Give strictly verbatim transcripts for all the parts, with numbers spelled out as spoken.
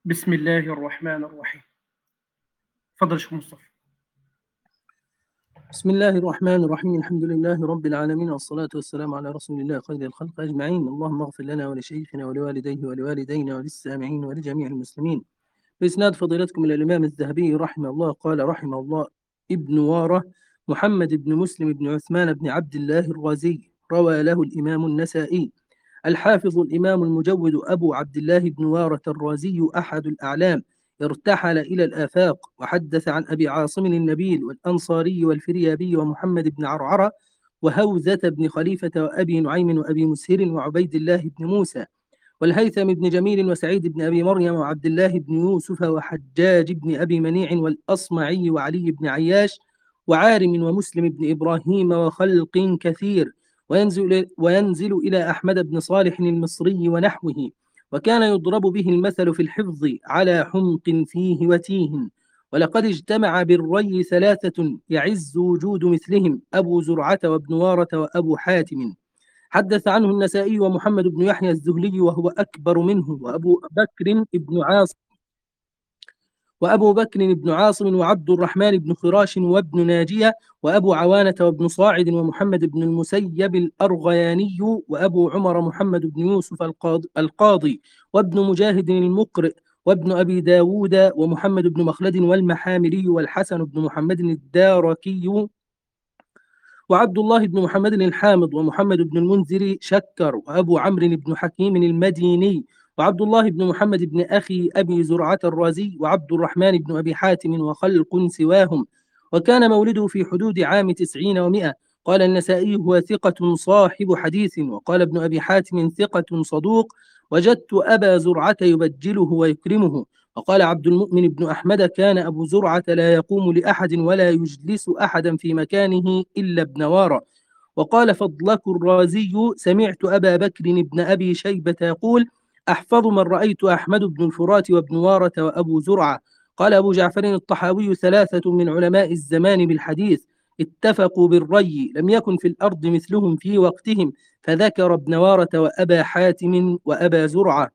بسم الله الرحمن الرحيم. اتفضل يا شيخ مصطفى. بسم الله الرحمن الرحيم. الحمد لله رب العالمين، والصلاة والسلام على رسول الله خير الخلق أجمعين. اللهم اغفر لنا ولشيخنا ولوالديه ولوالدينا وللسامعين ولجميع المسلمين. بإسناد فضيلتكم إلى الإمام الذهبي رحمه الله قال: رحمه الله ابن وارة محمد بن مسلم بن عثمان بن عبد الله الرازي، روى له الإمام النسائي. الحافظ الإمام المجود أبو عبد الله بن وارة الرازي أحد الأعلام، ارتحل إلى الآفاق، وحدث عن أبي عاصم النبيل والأنصاري والفريابي ومحمد بن عرعرة وهوزة بن خليفة وأبي نعيم وأبي مسهر وعبيد الله بن موسى والهيثم بن جميل وسعيد بن أبي مريم وعبد الله بن يوسف وحجاج بن أبي منيع والأصمعي وعلي بن عياش وعارم ومسلم بن إبراهيم وخلق كثير، وينزل, وينزل إلى أحمد بن صالح المصري ونحوه، وكان يضرب به المثل في الحفظ على حمق فيه وتيه. ولقد اجتمع بالري ثلاثة يعز وجود مثلهم: أبو زرعة وابن وارة وأبو حاتم. حدث عنه النسائي ومحمد بن يحيى الزهلي وهو أكبر منه، وأبو بكر بن عاصم وأبو بكر بن عاصم وعبد الرحمن بن خراش وابن ناجية وأبو عوانة وابن صاعد ومحمد بن المسيب الأرغياني وأبو عمر محمد بن يوسف القاضي وابن مجاهد المقرئ وابن أبي داود ومحمد بن مخلد والمحامري والحسن بن محمد الداركي وعبد الله بن محمد الحامض ومحمد بن المنذر شكر وأبو عمرو بن حكيم المديني وعبد الله بن محمد بن أخي أبي زرعة الرازي وعبد الرحمن بن أبي حاتم وخلق سواهم، وكان مولده في حدود عام تسعين ومائة. قال النسائي: هو ثقة صاحب حديث. وقال ابن أبي حاتم: ثقة صدوق، وجدت أبا زرعة يبجله ويكرمه. وقال عبد المؤمن بن أحمد: كان أبو زرعة لا يقوم لأحد ولا يجلس أحدا في مكانه إلا ابن وارة. وقال فضلك الرازي: سمعت أبا بكر بن أبي شيبة يقول: أحفظ من رأيت أحمد بن الفرات وابن وارة وأبو زرعة. قال أبو جعفر الطحاوي: ثلاثة من علماء الزمان بالحديث اتفقوا بالري، لم يكن في الأرض مثلهم في وقتهم، فذكر ابن وارة وأبا حاتم وأبا زرعة.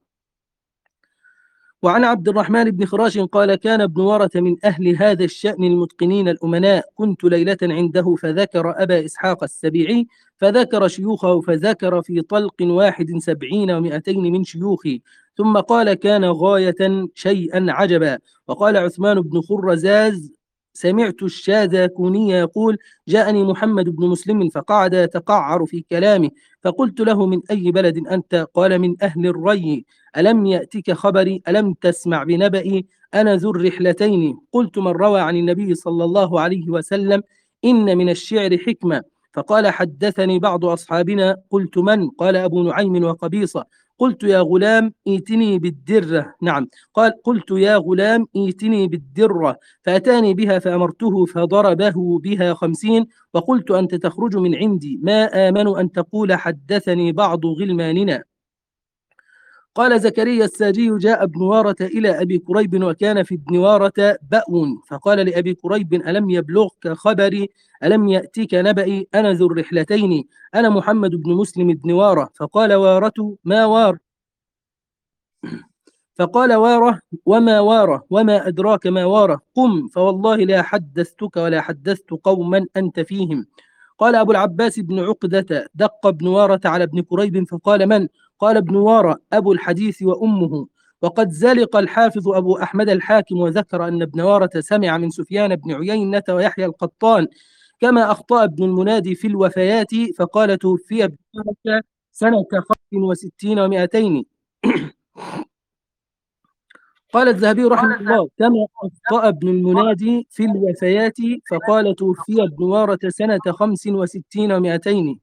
وعن عبد الرحمن بن خراش قال: كان ابن وارة من أهل هذا الشأن المتقنين الأمناء. كنت ليلة عنده فذكر أبا إسحاق السبيعي، فذكر شيوخه، فذكر في طلق واحد سبعين ومائتين من شيوخي، ثم قال: كان غاية شيئا عجبا. وقال عثمان بن خرزاز: سمعت الشاذكوني يقول: جاءني محمد بن مسلم فقعد يتقعر في كلامه، فقلت له: من أي بلد أنت؟ قال: من أهل الري. ألم يأتك خبري؟ ألم تسمع بنبئي؟ أنا ذو الرحلتين. قلت: من روى عن النبي صلى الله عليه وسلم إن من الشعر حكمة؟ فقال: حدثني بعض أصحابنا. قلت: من؟ قال: أبو نعيم وقبيصة. قلت: يا غلام ائتني بالدرة. نعم. قال: قلت: يا غلام ائتني بالدرة، فأتاني بها فأمرته فضربه بها خمسين، وقلت: أنت تخرج من عندي، ما آمن أن تقول حدثني بعض غلماننا. قال زكريا الساجي: جاء ابن وارة إلى أبي كريب وكان في ابن وارة بأو، فقال لأبي كريب: ألم يبلغك خبري؟ ألم يأتيك نبئي؟ أنا ذو الرحلتين، أنا محمد بن مسلم بن وارة. فقال وارة: ما وار فقال واره: وما واره وما أدراك ما واره، قم فوالله لا حدثتك ولا حدثت قوما أنت فيهم. قال أبو العباس بن عقدة: دق ابن وارة على ابن كريب فقال: من؟ قال: ابن وارة أبو الحديث وأمه. وقد زلق الحافظ أبو أحمد الحاكم وذكر أن ابن وارة سمع من سفيان بن عيينة ويحيى القطان، كما أخطأ ابن المنادي في الوفيات فقال: توفي ابن وارة سنة خمس وستين ومائتين. قال الذهبي رحمه الله: كما أخطأ ابن المنادي في الوفيات فقال: توفي ابن وارة سنة خمس وستين ومائتين.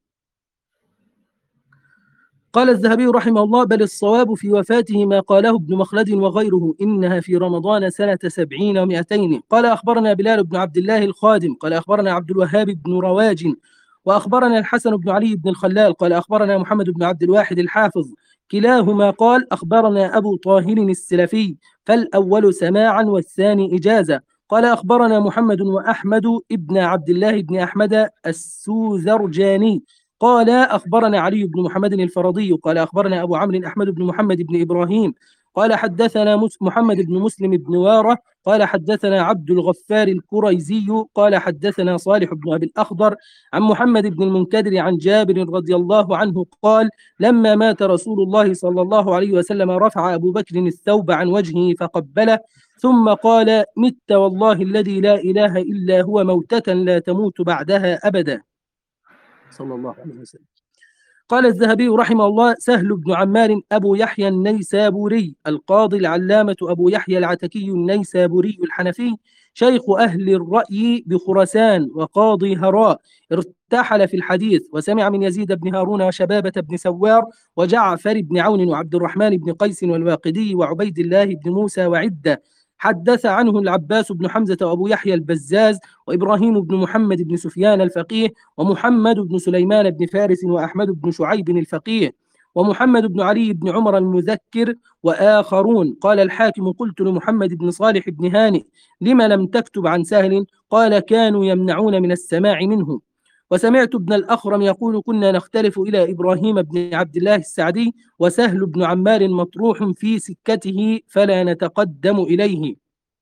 قال الذهبي رحمه الله: بل الصواب في وفاته ما قاله ابن مخلد وغيره، إنها في رمضان سنة سبعين ومائتين. قال أخبرنا بلال بن عبد الله الخادم قال أخبرنا عبد الوهاب بن رواج وأخبرنا الحسن بن علي بن الخلال قال أخبرنا محمد بن عبد الواحد الحافظ، كلاهما قال أخبرنا أبو طاهر السلفي، فالأول سماعا والثاني إجازة. قال أخبرنا محمد وأحمد ابن عبد الله بن أحمد السوذرجاني قال أخبرنا علي بن محمد الفرضي قال أخبرنا أبو عمرو أحمد بن محمد بن إبراهيم قال حدثنا محمد بن مسلم بن وارة قال حدثنا عبد الغفار الكريزي قال حدثنا صالح بن أبي الأخضر عن محمد بن المنكدر عن جابر رضي الله عنه قال لما مات رسول الله صلى الله عليه وسلم رفع أبو بكر الثوب عن وجهه فقبله ثم قال مت والله الذي لا إله إلا هو موتة لا تموت بعدها أبدا صلى الله عليه وسلم. قال الذهبي رحمه الله سهل بن عمار أبو يحيى النيسابوري القاضي العلامة أبو يحيى العتكي النيسابوري الحنفي شيخ أهل الرأي بخراسان وقاضي هراء ارتحل في الحديث وسمع من يزيد بن هارون وشبابة بن سوار وجعفر بن عون وعبد الرحمن بن قيس والواقدي وعبيد الله بن موسى وعدة. حدث عنه العباس بن حمزة وأبو يحيى البزاز وإبراهيم بن محمد بن سفيان الفقيه ومحمد بن سليمان بن فارس وأحمد بن شعيب الفقيه ومحمد بن علي بن عمر المذكر وآخرون. قال الحاكم قلت لمحمد بن صالح بن هانئ لما لم تكتب عن سهل؟ قال كانوا يمنعون من السماع منه. وسمعت ابن الأخرم يقول كنا نختلف إلى إبراهيم بن عبد الله السعدي وسهل بن عمار مطروح في سكته فلا نتقدم إليه.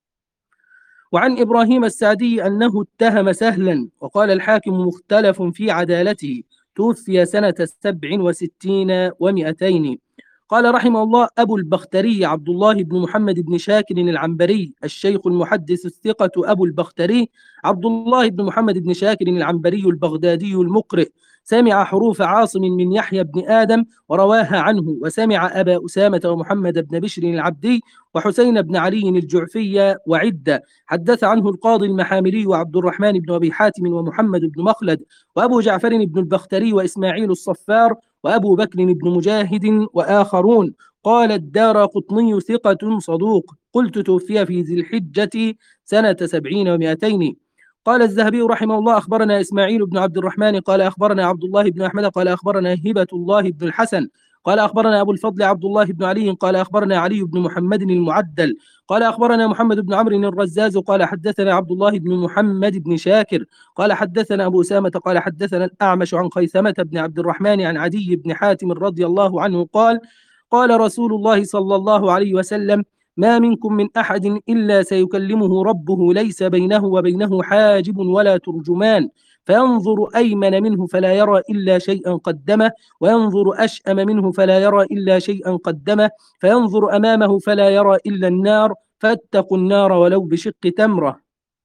وعن إبراهيم السعدي أنه اتهم سهلا وقال الحاكم مختلف في عدالته توفي سنة سبع وستين ومئتين. قال رحمه الله أبو البختري عبد الله بن محمد بن شاكر العنبري الشيخ المحدث الثقة أبو البختري عبد الله بن محمد بن شاكر العنبري البغدادي المقرئ سمع حروف عاصم من يحيى بن آدم ورواها عنه وسمع أبا أسامة ومحمد بن بشر العبدي وحسين بن علي الجعفي وعدة. حدث عنه القاضي المحاملي وعبد الرحمن بن أبي حاتم ومحمد بن مخلد وأبو جعفر بن البختري وإسماعيل الصفار وأبو بكر بن مجاهد وآخرون. قال الدارقطني ثقة صدوق قلت توفي في ذي الحجة سنة سبعين ومئتين. قال الذهبي رحمه الله أخبرنا إسماعيل بن عبد الرحمن قال أخبرنا عبد الله بن أحمد قال أخبرنا هبة الله بن الحسن قال أخبرنا أبو الفضل عبد الله بن علي قال أخبرنا علي بن محمد المعدل قال أخبرنا محمد بن عمرو الرزاز قال حدثنا عبد الله بن محمد بن شاكر قال حدثنا أبو أسامة قال حدثنا الأعمش عن خيثمة بن عبد الرحمن عن عدي بن حاتم رضي الله عنه قال قال رسول الله صلى الله عليه وسلم ما منكم من أحد إلا سيكلمه ربه ليس بينه وبينه حاجب ولا ترجمان فينظر أيمن منه فلا يرى إلا شيئا قدمه وينظر أشأم منه فلا يرى إلا شيئا قدمه فينظر أمامه فلا يرى إلا النار فاتقوا النار ولو بشق تمرة.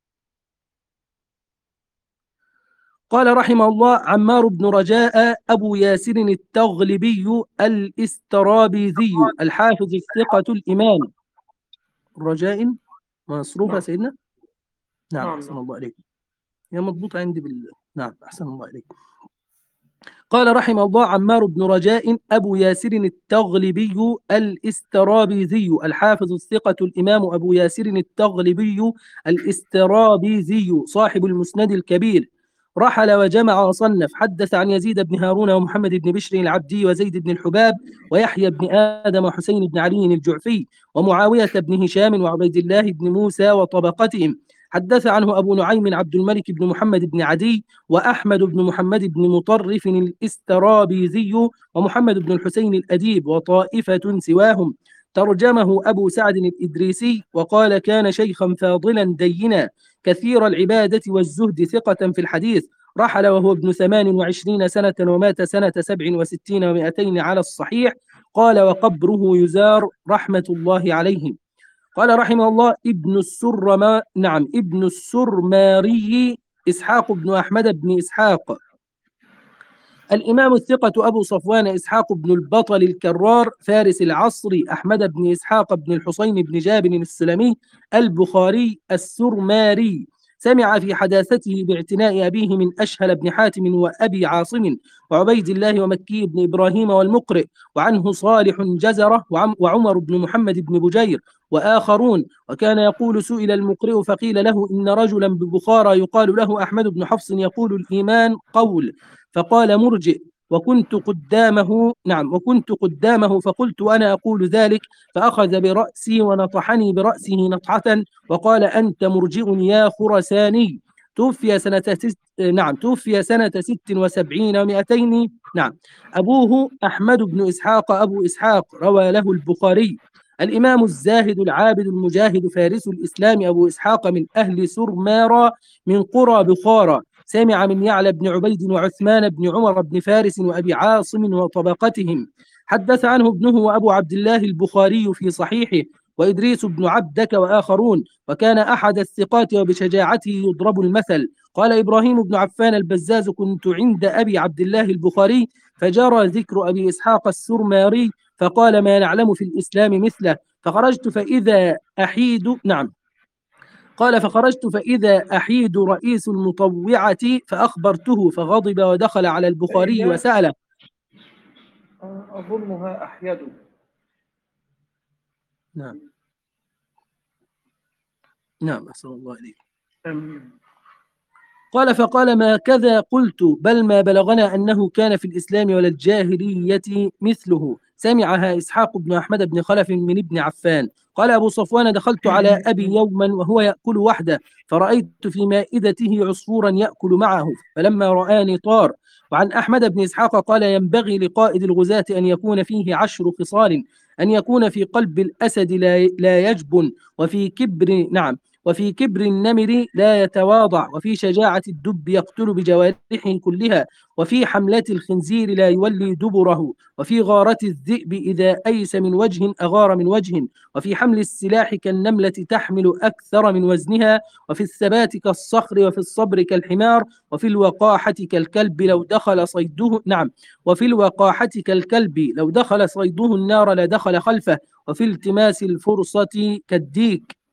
قال رحمه الله عمار بن رجاء أبو ياسر التغلبي الاسترابيذي الحافظ الثقة الإمام رجاء مصروفة نعم. سيدنا نعم نعم. أحسن الله عليكم هي مضبوطة عندي بال نعم أحسن الله عليكم. قال رحمه الله عمار بن رجاء أبو ياسر التغلبي الاسترابيذي الحافظ الثقة الإمام أبو ياسر التغلبي الاسترابيذي صاحب المسند الكبير رحل وجمع وصنف. حدث عن يزيد بن هارون ومحمد بن بشر العبدي وزيد بن الحباب ويحيى بن آدم وحسين بن علي الجعفي ومعاوية بن هشام وعبيد الله بن موسى وطبقتهم. حدث عنه أبو نعيم عبد الملك بن محمد بن عدي وأحمد بن محمد بن مطرف الاسترابيذي ومحمد بن الحسين الأديب وطائفة سواهم. ترجمه أبو سعد الإدريسي وقال كان شيخا فاضلا دينا كثير العبادة والزهد ثقة في الحديث. رحل وهو ابن ثمان وعشرين سنة ومات سنة سبع وستين ومائتين على الصحيح. قال وقبره يزار رحمة الله عليه. قال رحمه الله ابن السرما نعم ابن السرماري إسحاق بن أحمد بن إسحاق الإمام الثقة أبو صفوان إسحاق بن البطل الكرار فارس العصر أحمد بن إسحاق بن الحسين بن جابر السلمي البخاري السرماري سمع في حداثته باعتناء أبيه من أشهل بن حاتم وأبي عاصم وعبيد الله ومكي بن إبراهيم والمقرئ وعنه صالح جزرة وعمر بن محمد بن بجير وآخرون. وكان يقول سئل المقرئ فقيل له إن رجلا ببخارى يقال له أحمد بن حفص يقول الإيمان قول فقال مرجئ وكنت قدامه نعم وكنت قدامه فقلت أنا أقول ذلك فأخذ برأسي ونطحني برأسه نطحة وقال أنت مرجئ يا خرساني. توفي سنة ست نعم توفي سنة ست وسبعين ومائتين. نعم أبوه أحمد بن إسحاق أبو إسحاق روى له البخاري. الإمام الزاهد العابد المجاهد فارس الإسلام أبو إسحاق من أهل سرمارا من قرى بخارى، سمع من يعلى بن عبيد وعثمان بن عمر بن فارس وأبي عاصم وطبقتهم. حدث عنه ابنه وأبو عبد الله البخاري في صحيحه، وإدريس بن عبدك وآخرون، وكان أحد الثقات وبشجاعته يضرب المثل. قال إبراهيم بن عفان البزاز: كنت عند أبي عبد الله البخاري فجرى ذكر أبي إسحاق السرماري فقال: ما نعلم في الإسلام مثله. فخرجت فإذا أحيد نعم قال فخرجت فإذا أحيد رئيس المطوعة فأخبرته فغضب ودخل على البخاري وسأله. أظنها أحيد. نعم نعم أحسن الله إليك. قال فقال: ما كذا قلت، بل ما بلغنا أنه كان في الإسلام ولا الجاهلية مثله. سمعها إسحاق بن أحمد بن خلف من ابن عفان. قال أبو صفوان: دخلت على أبي يوما وهو يأكل وحده، فرأيت في مائدته عصفورا يأكل معه، فلما رآني طار. وعن أحمد بن إسحاق قال: ينبغي لقائد الغزاة أن يكون فيه عشر خصال: أن يكون في قلب الأسد لا لا يجبن، وفي كبر نعم وفي كبر النمر لا يتواضع، وفي شجاعة الدب يقتل بجوارحه كلها، وفي حملة الخنزير لا يولي دبره، وفي غارة الذئب إذا أيس من وجه أغار من وجه، وفي حمل السلاح كالنملة تحمل أكثر من وزنها، وفي الثبات كالصخر، وفي الصبر كالحمار، وفي الوقاحة كالكلب لو دخل صيده نعم وفي الوقاحة كالكلب لو دخل صيده النار لدخل خلفه، وفي التماس الفرصة كالديك.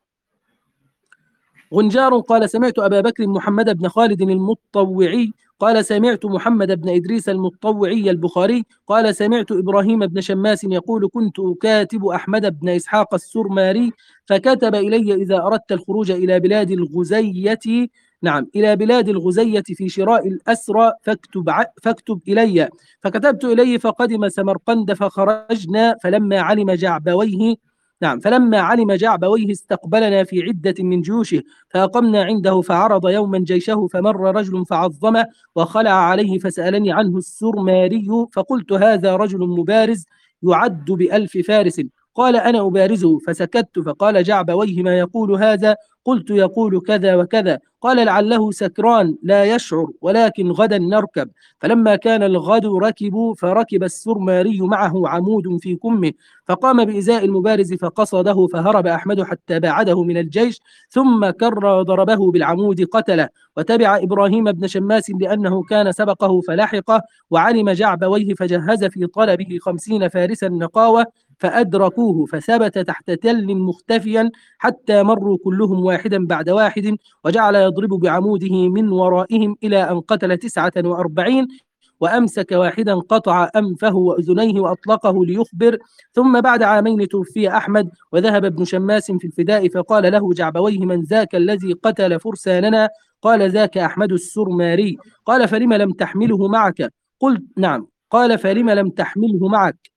غنجار قال: سمعت أبا بكر محمد بن خالد المطوعي قال: سمعت محمد بن إدريس المطوعي البخاري قال: سمعت إبراهيم بن شماس يقول: كنت أكاتب أحمد بن إسحاق السرماري فكتب إلي: إذا أردت الخروج إلى بلاد الغزية نعم إلى بلاد الغزية في شراء الأسرى فاكتب, فاكتب إلي. فكتبت إليه فقدم سمرقند فخرجنا، فلما علم جعبويه نعم فلما علم جعبويه استقبلنا في عدة من جيوشه، فأقمنا عنده فعرض يوما جيشه، فمر رجل فعظمه وخلع عليه فسألني عنه السرماري، فقلت: هذا رجل مبارز يعد بألف فارس. قال: أنا أبارزه. فسكت. فقال جعبويه: ما يقول هذا؟ قلت: يقول كذا وكذا. قال: لعله سكران لا يشعر، ولكن غدا نركب. فلما كان الغد ركبوا، فركب السرماري معه عمود في كمه، فقام بإزاء المبارز فقصده، فهرب أحمد حتى باعده من الجيش، ثم كر وضربه بالعمود قتله. وتبع إبراهيم بن شماس لأنه كان سبقه فلحقه، وعلم جعبويه فجهز في طلبه خمسين فارسا نقاوة، فأدركوه فثبت تحت تل مختفيا حتى مروا كلهم واحدا بعد واحد، وجعل يضرب بعموده من ورائهم إلى أن قتل تسعة وأربعين، وأمسك واحدا قطع أنفه وأذنيه وأطلقه ليخبر. ثم بعد عامين توفي أحمد، وذهب ابن شماس في الفداء، فقال له جعبويه: من ذاك الذي قتل فرساننا؟ قال: ذاك أحمد السرماري. قال: فلم لم تحمله معك؟ قلت: نعم. قال: فلم لم تحمله معك؟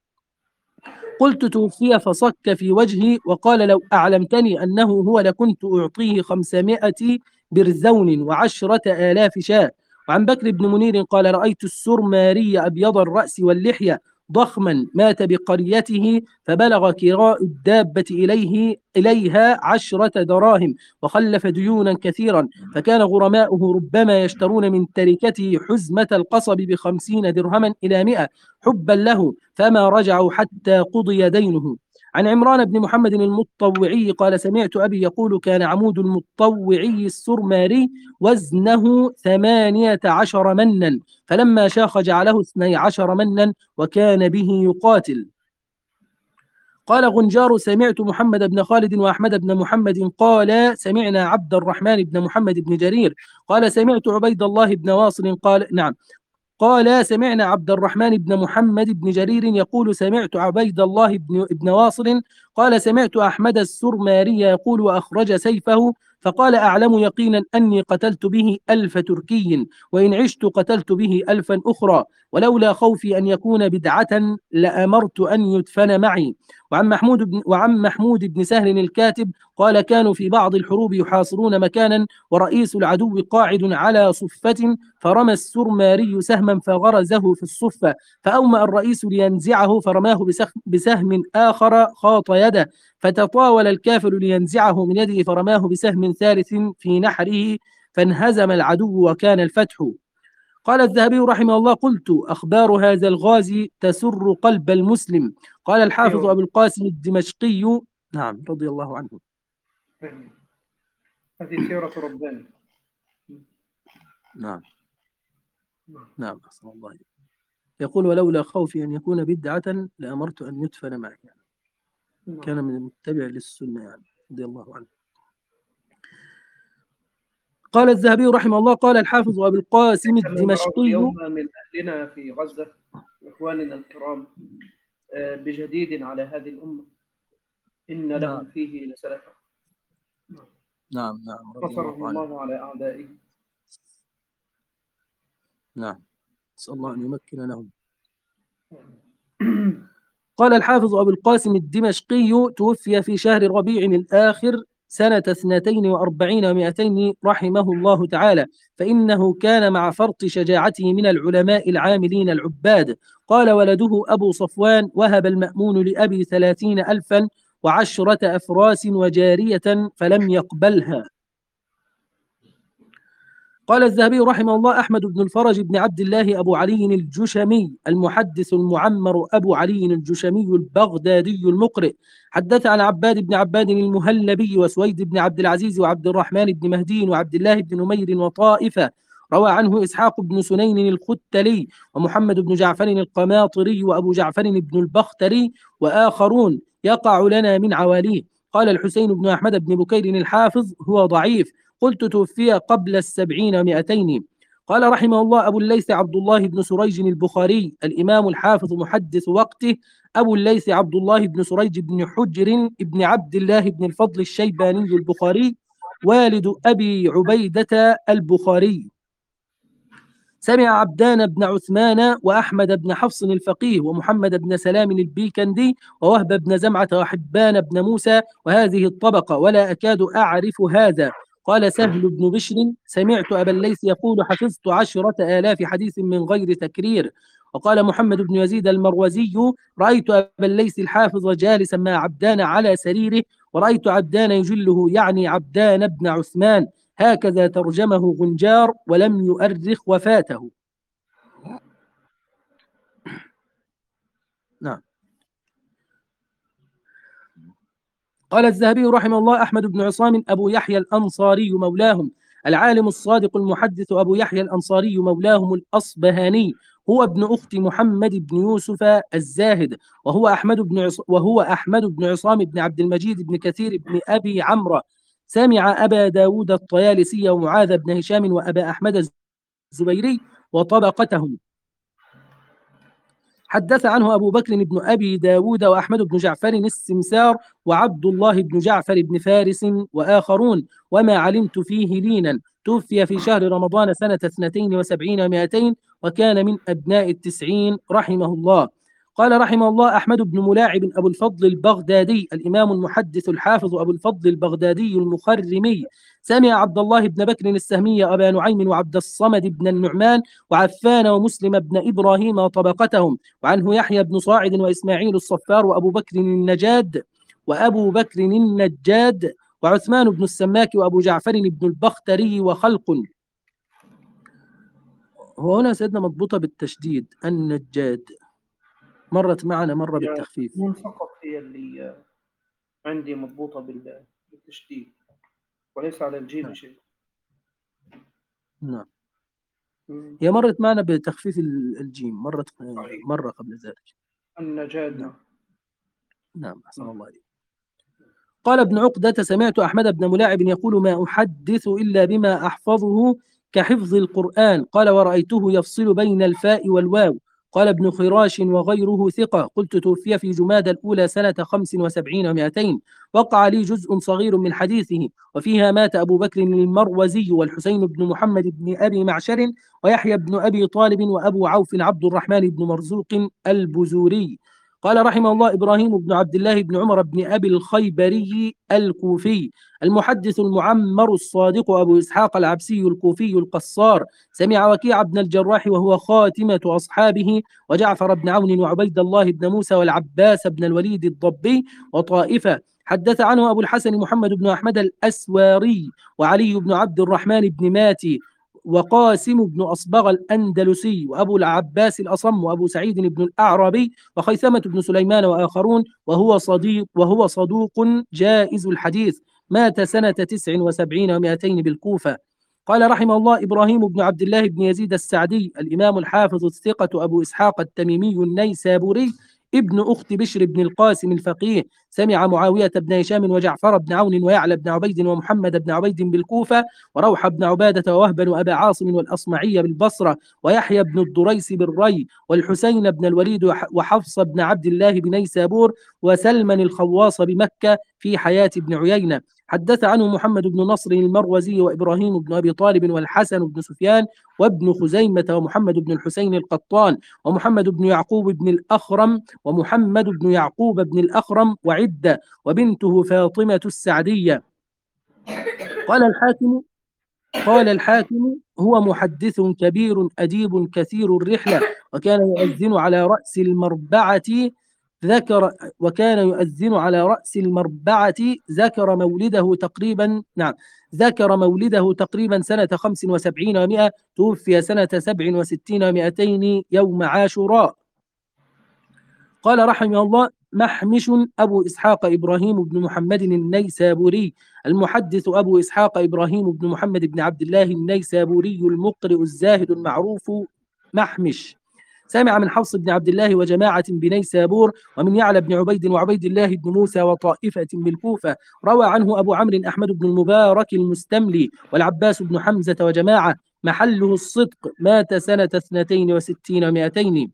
قلت: توفي. فصك في وجهي وقال: لو أعلمتني أنه هو لكنت أعطيه خمسمائة برزون وعشرة آلاف شاة. وعن بكر بن منير قال: رأيت السرماري أبيض الرأس واللحية ضخما مات بقريته، فبلغ كراء الدابة إليه إليها عشرة دراهم، وخلف ديونا كثيرا، فكان غرماؤه ربما يشترون من تركته حزمة القصب بخمسين درهما إلى مئة حبا له، فما رجعوا حتى قضي دينه. عن عمران بن محمد المطوعي قال: سمعت أبي يقول: كان عمود المطوعي السرماري وزنه ثمانية عشر منا، فلما شاخ جعله اثني عشر منا، وكان به يقاتل. قال غنجار: سمعت محمد بن خالد وأحمد بن محمد قال: سمعنا عبد الرحمن بن محمد بن جرير قال: سمعت عبيد الله بن واصل قال نعم قال سمعنا عبد الرحمن بن محمد بن جرير يقول: سمعت عبيد الله بن, بن واصل قال: سمعت أحمد السرماري يقول: وأخرج سيفه فقال أعلم يقينا أني قتلت به ألف تركي، وإن عشت قتلت به ألفا أخرى، ولولا خوفي أن يكون بدعة لأمرت أن يدفن معي. وعن محمود بن وعن محمود بن سهل الكاتب قال كانوا في بعض الحروب يحاصرون مكانا ورئيس العدو قاعد على صفة، فرمى السرماري سهما فغرزه في الصفة، فأومأ الرئيس لينزعه فرماه بسهم آخر خاط يده، فتطاول الكافر لينزعه من يده فرماه بسهم ثالث في نحره، فانهزم العدو وكان الفتح. قال الذهبي رحمه الله: قلت أخبار هذا الغازي تسر قلب المسلم. قال الحافظ أيوة. أبو القاسم الدمشقي، نعم رضي الله عنه. هذه سيرة ربنا. نعم نعم أحسن الله عليك. يقول: ولولا خوفي أن يكون بدعة لأمرت أن يدفن معي. يعني كان من المتبع للسنة يعني رضي الله عنه. قال الذهبي رحمه الله: قال الحافظ أبو القاسم الدمشقي: يوم من أهلنا في غزة إخواننا الكرام بجديد على هذه الأمة إن لهم نعم. فيه لسلفا. نعم نعم نصرهم الله على أعدائه. نعم، نسأل الله أن يمكن لهم. قال الحافظ أبو القاسم الدمشقي: توفي في شهر ربيع الآخر سنة اثنتين وأربعين ومائتين رحمه الله تعالى، فإنه كان مع فرط شجاعته من العلماء العاملين العباد. قال ولده أبو صفوان: وهب المأمون لأبي ثلاثين ألفا وعشرة أفراس وجارية فلم يقبلها. قال الذهبي رحمه الله: أحمد بن الفرج بن عبد الله أبو علي الجشمي المحدث المعمر أبو علي الجشمي البغدادي المقرئ، حدث عن عباد بن عباد المهلبي وسويد بن عبد العزيز وعبد الرحمن بن مهدي وعبد الله بن نمير وطائفة. روى عنه إسحاق بن سنين الختلي ومحمد بن جعفر القماطري وأبو جعفر بن البختري وآخرون يقع لنا من عواليه. قال الحسين بن أحمد بن بكير الحافظ: هو ضعيف. قلت: توفي قبل السبعين ومائتين. قال رحمه الله أبو الليث عبد الله بن سريج البخاري الإمام الحافظ محدث وقته، أبو الليث عبد الله بن سريج بن حجر بن عبد الله بن الفضل الشيباني البخاري والد أبي عبيدة البخاري، سمع عبدان بن عثمان وأحمد بن حفص الفقيه ومحمد بن سلام البيكندي ووهب بن زمعة وحبان بن موسى وهذه الطبقة، ولا أكاد أعرف هذا. قال سهل بن بشر: سمعت أبا الليث يقول: حفظت عشرة آلاف حديث من غير تكرير. وقال محمد بن يزيد المروزي: رأيت أبا الليث الحافظ جالسا مع عبدان على سريره، ورأيت عبدان يجله يعني عبدان بن عثمان. هكذا ترجمه غنجار ولم يؤرخ وفاته. نعم. قال الذهبي رحمه الله: أحمد بن عصام أبو يحيى الأنصاري مولاهم، العالم الصادق المحدث أبو يحيى الأنصاري مولاهم الأصبهاني، هو ابن أخت محمد بن يوسف الزاهد، وهو أحمد بن عص... وهو أحمد بن عصام بن عبد المجيد بن كثير بن أبي عمرو، سمع أبا داود الطيالسي ومعاذ بن هشام وأبا أحمد الزبيري وطبقتهم. حدث عنه أبو بكر بن أبي داود وأحمد بن جعفر السمسار وعبد الله بن جعفر بن فارس وآخرون، وما علمت فيه لينا. توفي في شهر رمضان سنة اثنتين وسبعين ومائتين وكان من أبناء التسعين رحمه الله. قال رحمه الله: أحمد بن ملاعب أبو الفضل البغدادي الإمام المحدث الحافظ أبو الفضل البغدادي المخرمي، سمع عبد الله بن بكر السهمي أبا نعيم وعبد الصمد بن النعمان وعفان ومسلم بن إبراهيم وطبقتهم، وعنه يحيى بن صاعد وإسماعيل الصفار وأبو بكر النجاد وأبو بكر النجاد وعثمان بن السماك وأبو جعفر بن البختري وخلق. وهنا سيدنا مضبوطة بالتشديد النجاد، مرت معنا مرة بالتخفيف. من فقط هي اللي عندي مضبوطة بالتشديد وليس على الجيم نعم. شيء. نعم. هي مرت معنا بتخفيف الجيم، مرت صحيح. مرة قبل ذلك. النجاد. نعم. نعم أحسن الله عليك. قال ابن عقدة: سمعت أحمد بن ملاعب يقول: ما أحدث إلا بما أحفظه كحفظ القرآن. قال: ورأيته يفصل بين الفاء والواو. قال ابن خراش وغيره ثقة. قلت توفي في جمادى الأولى سنة خمس وسبعين ومائتين. وقع لي جزء صغير من حديثه، وفيها مات أبو بكر المروزي والحسين بن محمد بن أبي معشر ويحيى بن أبي طالب وأبو عوف عبد الرحمن بن مرزوق البزوري. قال رحمه الله إبراهيم بن عبد الله بن عمر بن أبي الخيبري الكوفي المحدث المعمر الصادق أبو إسحاق العبسي الكوفي القصار، سمع وكيع بن الجراح وهو خاتمة أصحابه، وجعفر بن عون وعبيد الله بن موسى والعباس بن الوليد الضبي وطائفة. حدث عنه أبو الحسن محمد بن أحمد الأسواري وعلي بن عبد الرحمن بن ماتي وقاسم بن أصبغ الأندلسي وأبو العباس الأصم وأبو سعيد بن الأعرابي وخيثمة بن سليمان وآخرون، وهو صديق وهو صدوق جائز الحديث، مات سنة تسع وسبعين ومائتين بالكوفة. قال رحمه الله إبراهيم بن عبد الله بن يزيد السعدي الإمام الحافظ الثقة أبو إسحاق التميمي النيسابوري ابن أخت بشر بن القاسم الفقيه، سمع معاوية بن هشام وجعفر بن عون ويعلى بن عبيد ومحمد بن عبيد بالكوفة وروح بن عبادة ووهبا وأبا عاصم والأصمعي بالبصرة ويحيى بن الدريس بالري والحسين بن الوليد وحفص بن عبد الله بنيسابور وسلمان الخواص بمكة في حياة ابن عيينة. حدث عنه محمد بن نصر المروزي وإبراهيم بن أبي طالب والحسن بن سفيان وابن خزيمة ومحمد بن الحسين القطان ومحمد بن يعقوب بن الأخرم ومحمد بن يعقوب بن الأخرم وعدة وبنته فاطمة السعدية. قال الحاكم قال الحاكم هو محدث كبير أديب كثير الرحلة، وكان يؤذن على رأس المربعة ذكر وكان يؤذن على رأس المربعة ذكر مولده تقريبا نعم ذكر مولده تقريبا سنة خمس وسبعين ومائة، توفي سنة سبع وستين ومائتين يوم عاشوراء. قال رحمه الله محمش أبو إسحاق إبراهيم بن محمد النيسابوري المحدث أبو إسحاق إبراهيم بن محمد بن عبد الله النيسابوري المقرئ الزاهد المعروف محمش، سمع من حفص بن عبد الله وجماعة بنيسابور ومن يعلى بن عبيد وعبيد الله بن موسى وطائفة بالكوفة. روى عنه أبو عمرو أحمد بن المبارك المستملي والعباس بن حمزة وجماعة، محله الصدق، مات سنة اثنتين وستين ومائتين.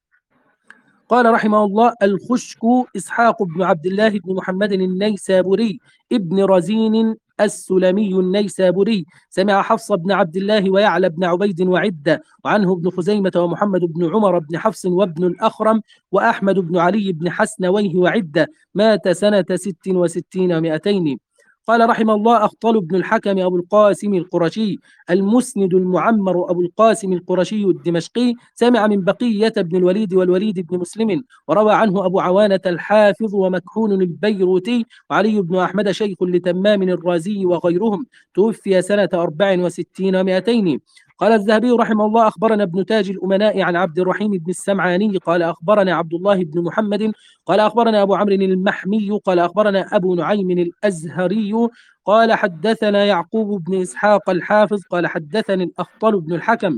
قال رحمه الله الخشك إسحاق بن عبد الله بن محمد النيسابوري ابن رزين السلمي النيسابوري، سمع حفص بن عبد الله ويعلى بن عبيد وعدة، وعنه ابن خزيمة ومحمد بن عمر بن حفص وابن الأخرم وأحمد بن علي بن حسنويه وعدة، مات سنة ست وستين ومائتين. قال رحمه الله أخطل بن الحكم أبو القاسم القرشي المسند المعمر أبو القاسم القرشي الدمشقي، سمع من بقية بن الوليد والوليد بن مسلم، وروى عنه أبو عوانة الحافظ ومكحون البيروتي وعلي بن أحمد شيخ لتمام الرازي وغيرهم، توفي سنة أربع وستين ومائتين. قال الذهبي رحمه الله أخبرنا ابن تاج الأمناء عن عبد الرحيم بن السمعاني قال أخبرنا عبد الله بن محمد قال أخبرنا أبو عمرو المحمي قال أخبرنا أبو نعيم الأزهري قال حدثنا يعقوب بن إسحاق الحافظ قال حدثني الأخطل بن الحكم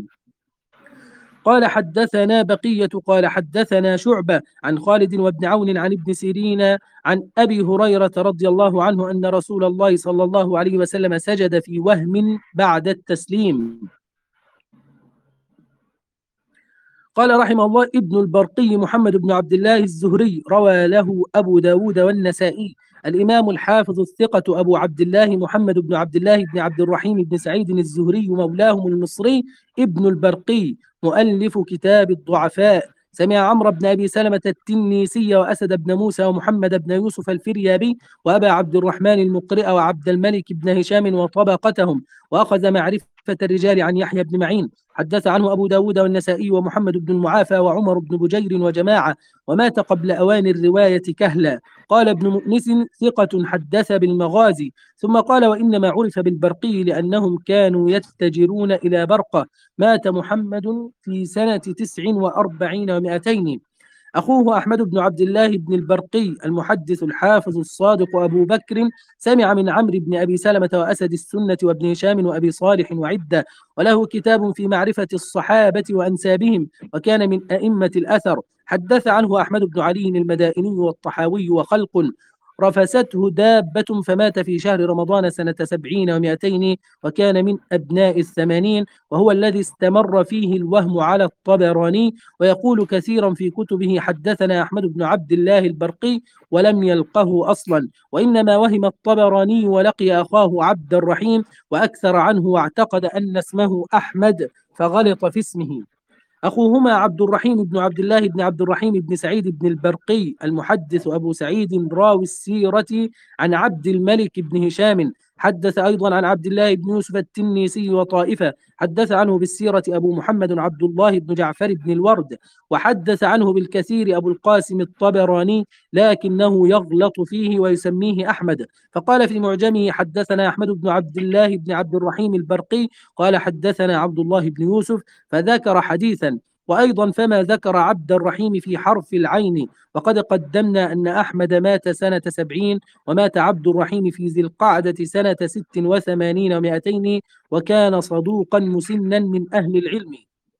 قال حدثنا بقية قال حدثنا شعبة عن خالد وابن عون عن ابن سيرين عن أبي هريرة رضي الله عنه أن رسول الله صلى الله عليه وسلم سجد في وهم بعد التسليم. قال رحمه الله ابن البرقي محمد بن عبد الله الزهري، روى له أبو داود والنسائي. الإمام الحافظ الثقة أبو عبد الله محمد بن عبد الله بن عبد الرحيم بن سعيد الزهري مولاهم المصري ابن البرقي مؤلف كتاب الضعفاء، سمع عمرو بن أبي سلمة التنيسي وأسد بن موسى ومحمد بن يوسف الفريابي وأبا عبد الرحمن المقرئ وعبد الملك بن هشام وطبقتهم، وأخذ معرفة الرجال عن يحيى بن معين. حدث عنه أبو داود والنسائي ومحمد بن المعافى وعمر بن بجير وجماعة، ومات قبل أوان الرواية كهلا. قال ابن مؤنس ثقة حدث بالمغازي، ثم قال وإنما عرف بالبرقي لأنهم كانوا يتجرون إلى برقة، مات محمد في سنة تسع وأربعين ومائتين. أخوه أحمد بن عبد الله بن البرقي المحدث الحافظ الصادق أبو بكر، سمع من عمرو بن أبي سلمة وأسد السنة وابن هشام وأبي صالح وعدة، وله كتاب في معرفة الصحابة وأنسابهم، وكان من أئمة الأثر. حدث عنه أحمد بن علي المدائني والطحاوي وخلق. رفسته دابة فمات في شهر رمضان سنة سبعين ومائتين، وكان من أبناء الثمانين، وهو الذي استمر فيه الوهم على الطبراني، ويقول كثيرا في كتبه حدثنا أحمد بن عبد الله البرقي ولم يلقه أصلا، وإنما وهم الطبراني ولقي أخاه عبد الرحيم وأكثر عنه واعتقد أن اسمه أحمد فغلط في اسمه. أخوهما عبد الرحيم بن عبد الله بن عبد الرحيم بن سعيد بن البرقي المحدث أبو سعيد راوي السيرة عن عبد الملك بن هشام، حدث أيضا عن عبد الله بن يوسف التنيسي وطائفة، حدث عنه بالسيرة أبو محمد عبد الله بن جعفر بن الورد، وحدث عنه بالكثير أبو القاسم الطبراني، لكنه يغلط فيه ويسميه أحمد، فقال في معجمه حدثنا أحمد بن عبد الله بن عبد الرحيم البرقي قال حدثنا عبد الله بن يوسف، فذكر حديثا. وأيضا فما ذكر عبد الرحيم في حرف العين، وقد قدمنا أن أحمد مات سنة سبعين، ومات عبد الرحيم في ذي القعدة سنة ست وثمانين ومائتين، وكان صدوقا مسنا من أهل العلم.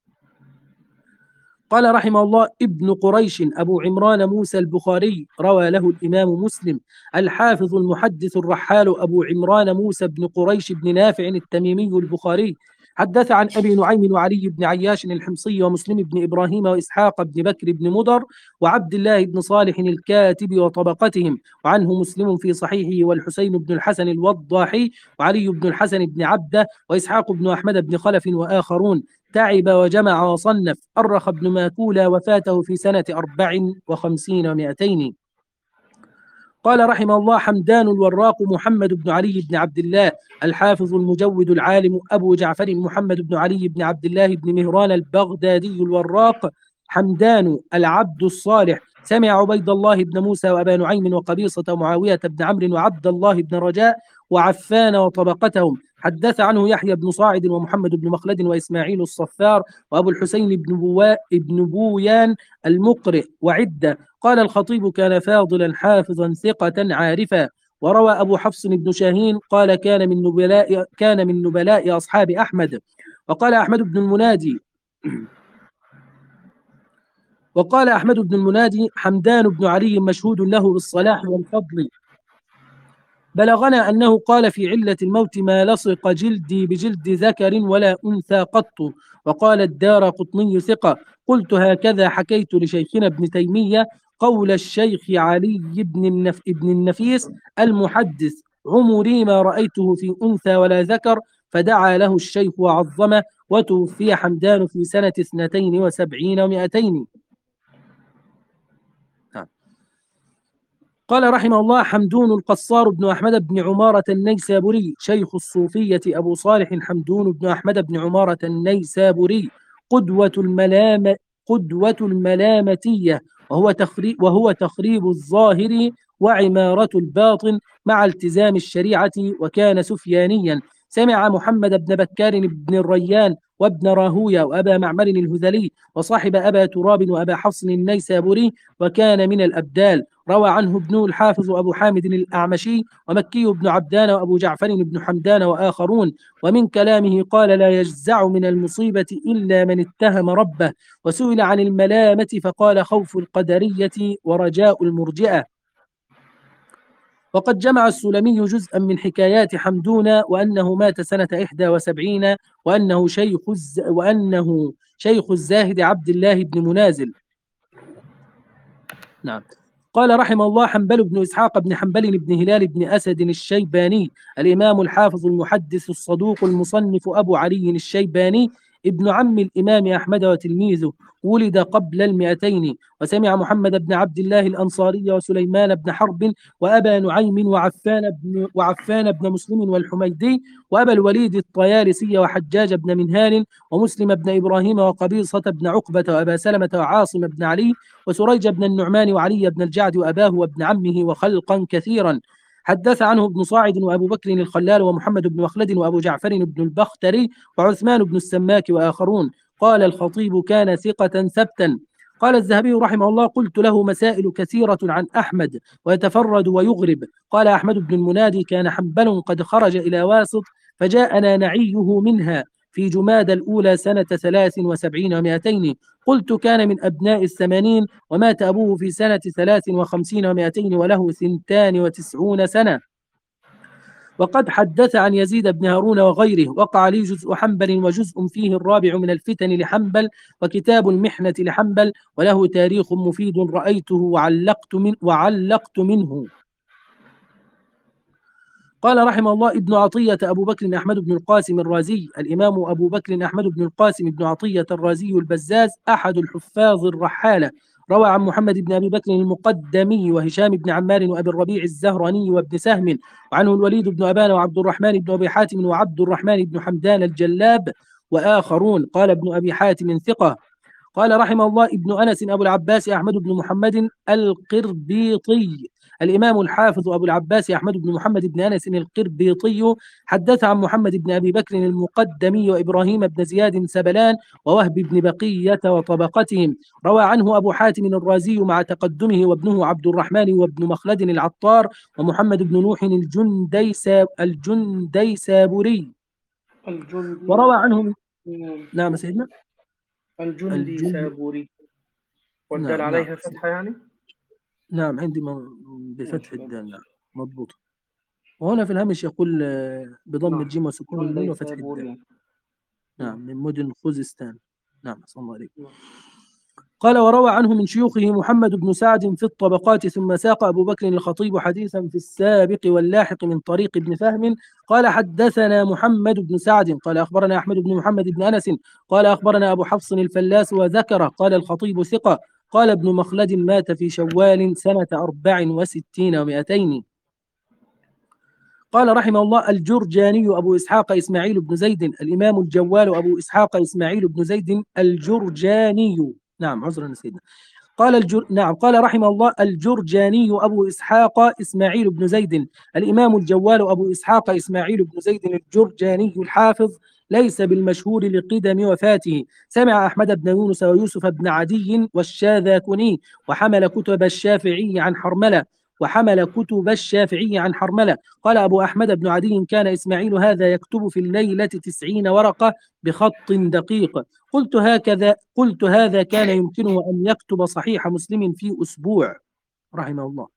قال رحمه الله ابن قريش أبو عمران موسى البخاري روى له الإمام مسلم. الحافظ المحدث الرحال أبو عمران موسى بن قريش بن نافع التميمي البخاري حدث عن أبي نعيم وعلي بن عياش الحمصي ومسلم بن إبراهيم وإسحاق بن بكر بن مضر وعبد الله بن صالح الكاتب وطبقتهم، وعنه مسلم في صحيحه، والحسين بن الحسن الوضاحي وعلي بن الحسن بن عبده وإسحاق بن أحمد بن خلف وآخرون. تعب وجمع وصنف. أرخ ابن ماكولة وفاته في سنة أربع وخمسين ومائتين. قال رحمه الله حمدان الوراق محمد بن علي بن عبد الله الحافظ المجود العالم أبو جعفر محمد بن علي بن عبد الله بن مهران البغدادي الوراق حمدان العبد الصالح، سمع عبيد الله بن موسى وأبا نعيم وقبيصة معاوية بن عمرو وعبد الله بن رجاء وعفان وطبقتهم، حدث عنه يحيى بن صاعد ومحمد بن مخلد وإسماعيل الصفار وأبو الحسين بن, بوا بن بويان المقرئ وعدة. قال الخطيب كان فاضلا حافظا ثقة عارفا. وروى أبو حفص بن شاهين قال كان من نبلاء كان من نبلاء أصحاب أحمد. وقال أحمد بن المنادي وقال أحمد بن المنادي حمدان بن علي مشهود له بالصلاح والفضل، بلغنا أنه قال في علة الموت ما لصق جلدي بجلد ذكر ولا أنثى قط. وقال الدار قطني ثقة. قلت هكذا حكيت لشيخنا ابن تيمية قول الشيخ علي بن, النف... بن النفيس المحدث عمري ما رأيته في أنثى ولا ذكر، فدعا له الشيخ وعظمه، وتوفي حمدان في سنة اثنتين وسبعين ومائتين. قال رحمه الله حمدون القصار بن أحمد بن عمارة النيسابوري شيخ الصوفية أبو صالح حمدون بن أحمد بن عمارة النيسابوري قدوة الملام قدوة الملامتية، وهو تخريب وهو تخريب الظاهر وعمارة الباطن مع التزام الشريعة، وكان سفيانيا. سمع محمد بن بكار بن الريان وابن راهوية وأبا معمر الهذلي، وصاحب أبا تراب وأبا حفص النيسابوري، وكان من الأبدال. روى عنه ابن الحافظ أبو حامد الأعمشي ومكي بن عبدان وأبو جعفر بن حمدان وآخرون. ومن كلامه قال لا يجزع من المصيبة إلا من اتهم ربه. وسئل عن الملامة فقال خوف القدرية ورجاء المرجئة. وقد جمع السلمي جزءا من حكايات حمدون، وأنه مات سنة إحدى وسبعين، وأنه شيخ الز... وأنه شيخ الزاهد عبد الله بن منازل. نعم. قال رحمه الله حنبل بن إسحاق بن حنبل بن هلال بن أسد الشيباني الإمام الحافظ المحدث الصدوق المصنف أبو علي الشيباني ابن عم الإمام أحمد وتلميذه، ولد قبل المئتين. وسمع محمد بن عبد الله الأنصاري وسليمان بن حرب وأبا نعيم وعفان بن, وعفان بن مسلم والحميدي وأبا الوليد الطيالسي وحجاج بن منهال ومسلم بن إبراهيم وقبيصة بن عقبة وأبا سلمة وعاصم بن علي وسريج بن النعمان وعلي بن الجعد وأباه وابن عمه وخلقا كثيرا. حدث عنه ابن صاعد وأبو بكر الخلال ومحمد بن مخلد وأبو جعفر بن البختري وعثمان بن السماك وآخرون. قال الخطيب كان ثقة ثبتا. قال الذهبي رحمه الله قلت له مسائل كثيرة عن أحمد ويتفرد ويغرب. قال أحمد بن المنادي كان حنبل قد خرج إلى واسط فجاءنا نعيه منها، في جماد الأولى سنة ثلاث وسبعين ومائتين. قلت كان من أبناء الثمانين، ومات أبوه في سنة ثلاث وخمسين ومائتين وله ثنتان وتسعون سنة. وقد حدث عن يزيد بن هارون وغيره. وقع لي جزء حنبل وجزء فيه الرابع من الفتن لحنبل، وكتاب المحنة لحنبل، وله تاريخ مفيد رأيته وعلقت, من وعلقت منه. قال رحمه الله ابن عطية أبو بكر أحمد بن القاسم الرازي. الإمام أبو بكر أحمد بن القاسم بن عطية الرازي البزاز أحد الحفاظ الرحالة، روى عن محمد بن أبي بكر المقدمي وهشام بن عمار وأبي الربيع الزهراني وابن سهم، وعنه الوليد بن أبان وعبد الرحمن بن أبي حاتم وعبد الرحمن بن حمدان الجلاب وآخرون. قال ابن أبي حاتم ثقة. قال رحمه الله ابن أنس أبو العباس أحمد بن محمد القربيطي. الإمام الحافظ أبو العباس أحمد بن محمد بن أنس القربيطي حدث عن محمد بن أبي بكر المقدمي وإبراهيم بن زياد سبلان ووهب بن بقية وطبقتهم. روى عنه أبو حاتم الرازي مع تقدمه وابنه عبد الرحمن وابن مخلد العطار ومحمد بن نوح الجنديسا الجنديسابوري. الجندي وروى عنه نعم سيدنا الجندي الجندي سابوري، والدال نعم عليها نعم فتحة يعني؟ نعم عندي بفتح الدال. نعم مضبوط. وهنا في الهامش يقول بضم الجيم وسكون النون وفتح الدال. نعم من مدن خوزستان. نعم صلى الله عليه. قال وروى عنه من شيوخه محمد بن سعد في الطبقات. ثم ساق أبو بكر الخطيب حديثا في السابق واللاحق من طريق ابن فهم قال حدثنا محمد بن سعد قال أخبرنا أحمد بن محمد بن أنس قال أخبرنا أبو حفص الفلاس وذكر. قال الخطيب ثقة. قال ابن مخلد مات في شوال سنة أربع وستين ومائتين. قال رحمه الله الجرجاني أبو إسحاق إسماعيل بن زيد. الإمام الجوال أبو إسحاق إسماعيل بن زيد الجرجاني. نعم عذرا سيدنا. قال الجر... نعم قال رحمه الله الجرجاني أبو إسحاق إسماعيل بن زيد. الإمام الجوال أبو إسحاق إسماعيل بن زيد الجرجاني الحافظ ليس بالمشهور لقدم وفاته. سمع أحمد بن يونس ويوسف بن عدي والشاذاكني وحمل كتب الشافعي عن حرملة وحمل كتب الشافعي عن حرملة. قال أبو أحمد بن عدي كان إسماعيل هذا يكتب في الليلة تسعين ورقة بخط دقيق. قلت هكذا قلت هذا كان يمكنه أن يكتب صحيح مسلم في أسبوع رحمه الله.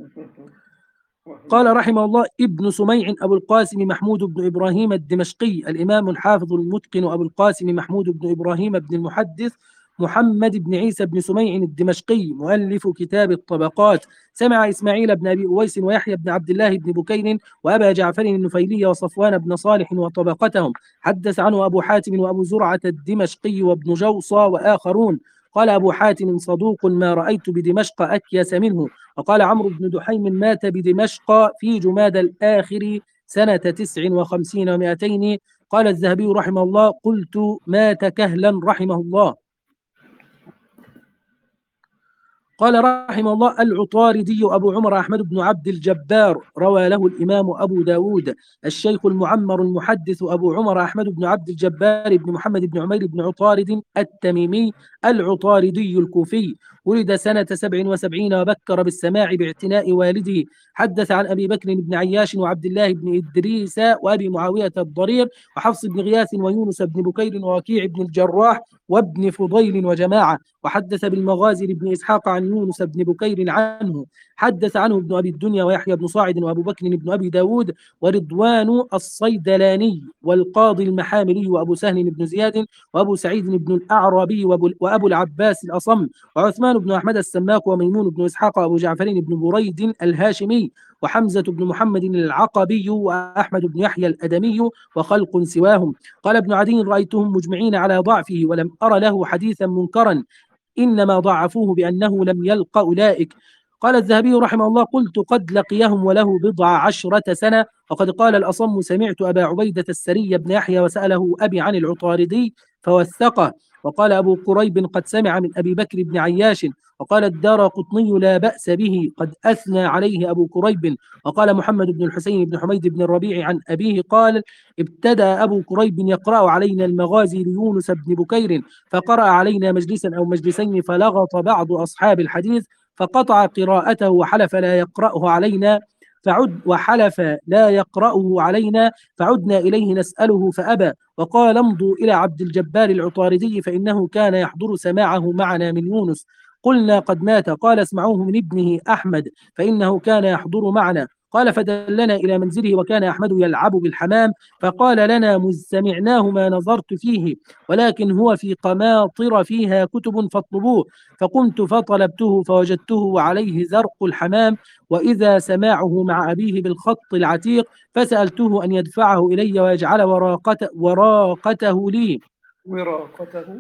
قال رحمه الله ابن سميع أبو القاسم محمود بن إبراهيم الدمشقي. الإمام الحافظ المتقن أبو القاسم محمود بن إبراهيم بن المحدث محمد بن عيسى بن سميع الدمشقي مؤلف كتاب الطبقات. سمع إسماعيل بن أبي أويس ويحيى بن عبد الله بن بكير وأبا جعفر النفيلي وصفوان بن صالح وطبقتهم. حدث عنه أبو حاتم وأبو زرعة الدمشقي وابن جوصى وآخرون. قال أبو حاتم صدوق ما رأيت بدمشق أكيس منه. وقال عمرو بن دحيم مات بدمشق في جماد الآخر سنة تسع وخمسين ومائتين. قال الذهبي رحمه الله قلت مات كهلا رحمه الله. قال رحمه الله العطاردي أبو عمر أحمد بن عبد الجبار. روى له الإمام أبو داود. الشيخ المعمر المحدث أبو عمر أحمد بن عبد الجبار بن محمد بن عمير بن عطارد التميمي العطاردي الكوفي. ولد سنة سبع وسبعين وبكر بالسماع باعتناء والده. حدث عن أبي بكر بن عياش وعبد الله بن إدريس وأبي معاوية الضرير وحفص بن غياث ويونس بن بكير ووكيع بن الجراح وابن فضيل وجماعة. وحدث بالمغازي لابن إسحاق عن يونس بن بكير عنه. حدث عنه ابن أبي الدنيا ويحيى بن صاعد وأبو بكر بن أبي داود ورضوان الصيدلاني والقاضي المحاملي وأبو سهل بن زياد وأبو سعيد بن الأعرابي وأبو العباس الأصم وعثمان بن أحمد السماك وميمون بن إسحاق وأبو جعفر بن بريد الهاشمي وحمزة بن محمد العقبي وأحمد بن يحيى الأدمي وخلق سواهم. قال ابن عدي رأيتهم مجمعين على ضعفه ولم أر له حديثا منكرا، إنما ضعفوه بأنه لم يلق أولئك. قال الذهبي رحمه الله قلت قد لقيهم وله بضع عشرة سنة. وقد قال الأصم سمعت أبا عبيدة السري بن يحيى وسأله أبي عن العطاردي فوثقه. وقال أبو قريب قد سمع من أبي بكر بن عياش. وقال الدارقطني لا بأس به قد أثنى عليه أبو كريب. وقال محمد بن الحسين بن حميد بن الربيع عن أبيه قال ابتدأ أبو كريب يقرأ علينا المغازي ليونس بن بكير فقرأ علينا مجلسا أو مجلسين فلغط بعض أصحاب الحديث فقطع قراءته وحلف لا يقرأه علينا فعد وحلف لا يقرأه علينا، فعدنا إليه نسأله فأبى، وقال امضوا إلى عبد الجبار العطاردي فإنه كان يحضر سماعه معنا من يونس. قلنا قد مات. قال اسمعوه من ابنه أحمد فإنه كان يحضر معنا. قال فدلنا إلى منزله وكان أحمد يلعب بالحمام، فقال لنا مذ سمعناه ما نظرت فيه، ولكن هو في قماطر فيها كتب فاطلبوه. فقمت فطلبته فوجدته وعليه زرق الحمام، وإذا سماعه مع أبيه بالخط العتيق، فسألته أن يدفعه إلي ويجعل وراقته, وراقته لي. وراقته.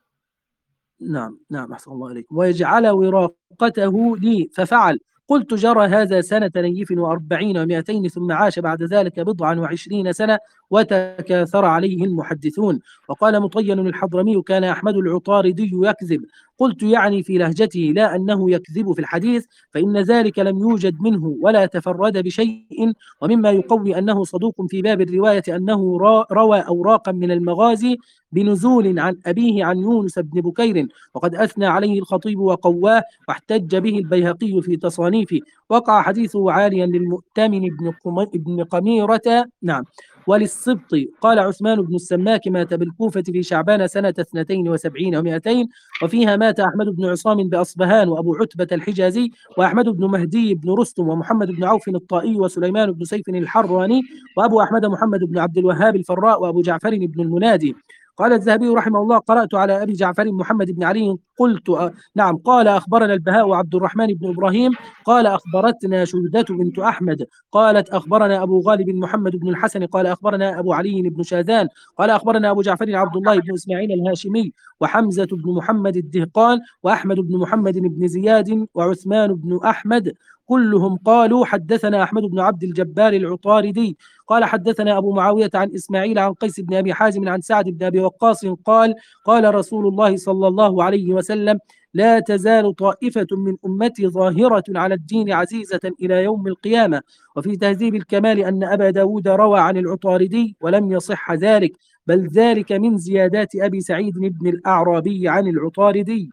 نعم نعم أحسن الله عليكم. ويجعل وراقته لي، ففعل. قلت جرى هذا سنة نيف وأربعين ومائتين، ثم عاش بعد ذلك بضعا وعشرين سنة، وتكاثر عليه المحدثون. وقال مطين الحضرمي كان أحمد العطاردي يكذب. قلت يعني في لهجته، لا أنه يكذب في الحديث، فإن ذلك لم يوجد منه ولا تفرد بشيء. ومما يقوي أنه صدوق في باب الرواية أنه روى أوراقا من المغازي بنزول عن أبيه عن يونس بن بكير، وقد أثنى عليه الخطيب وقواه، واحتج به البيهقي في تصانيفه. وقع حديثه عاليا للمؤتمن بن قميرة نعم وللسبط. قال عثمان بن السماك مات بالكوفة في شعبان سنة اثنتين وسبعين ومائتين، وفيها مات أحمد بن عصام بأصبهان، وأبو عتبة الحجازي، وأحمد بن مهدي بن رستم، ومحمد بن عوف الطائي، وسليمان بن سيف الحراني، وأبو أحمد محمد بن عبد الوهاب الفراء، وأبو جعفر بن المنادي. قال الذهبي رحمه الله قرأت على أبي جعفر محمد بن علي قلت أ... نعم. قال أخبرنا البهاء عبد الرحمن بن إبراهيم قال أخبرتنا شهدة بنت أحمد قالت أخبرنا أبو غالب محمد بن الحسن قال أخبرنا أبو علي بن شاذان قال أخبرنا أبو جعفر عبد الله بن إسماعيل الهاشمي، وحمزة بن محمد الدهقان، وأحمد بن محمد بن زياد، وعثمان بن أحمد، كلهم قالوا حدثنا أحمد بن عبد الجبار العطاردي قال حدثنا أبو معاوية عن إسماعيل عن قيس بن أبي حازم عن سعد بن أبي وقاص قال قال رسول الله صلى الله عليه وسلم لا تزال طائفة من أمتي ظاهرة على الدين عزيزة إلى يوم القيامة. وفي تهذيب الكمال أن أبا داود روى عن العطاردي ولم يصح ذلك، بل ذلك من زيادات أبي سعيد بن الأعرابي عن العطاردي.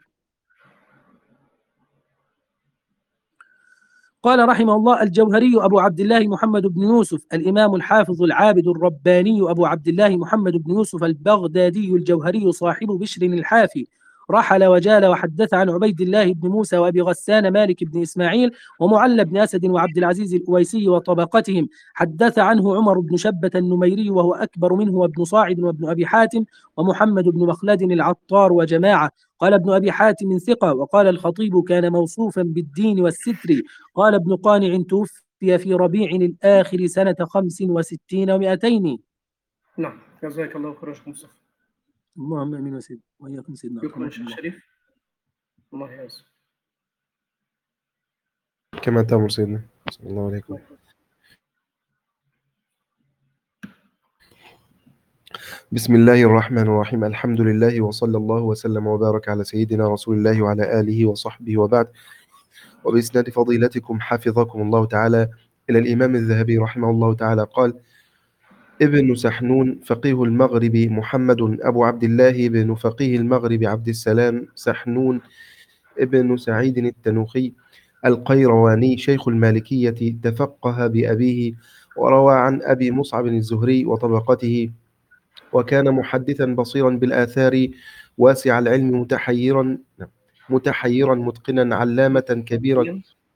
قال رحمه الله الجوهري أبو عبد الله محمد بن يوسف الإمام الحافظ العابد الرباني أبو عبد الله محمد بن يوسف البغدادي الجوهري صاحب بشر الحافي، رحل وجال وحدث عن عبيد الله بن موسى وأبي غسان مالك بن إسماعيل ومعل بن أسد وعبد العزيز الأويسي وطبقتهم. حدث عنه عمر بن شبة النميري وهو أكبر منه وابن صاعد وابن أبي حاتم ومحمد بن مخلد العطار وجماعة. قال ابن أبي حاتم ثقة. وقال الخطيب كان موصوفا بالدين والستر. قال ابن قانع توفي في ربيع الآخر سنة خمس وستين ومائتين. نعم جزاك الله خير شيخ مصطفى. اللهم امين وسيد واياكم سيدنا. شكرا شيخ شريف. الله يعز. كما تأمر سيدنا صلى الله عليكم. بسم الله الرحمن الرحيم. الحمد لله وصلى الله وسلم وبارك على سيدنا رسول الله وعلى آله وصحبه وبعد. وبإسناد فضيلتكم حفظكم الله تعالى إلى الإمام الذهبي رحمه الله تعالى قال ابن سحنون فقيه المغرب محمد أبو عبد الله بن فقيه المغرب عبد السلام سحنون ابن سعيد التنوخي القيرواني شيخ المالكية، تفقه بأبيه وروى عن أبي مصعب الزهري وطبقته، وكان محدثا بصيرا بالآثار واسع العلم متحيرا متحيرا متقنا علامة كبيرا.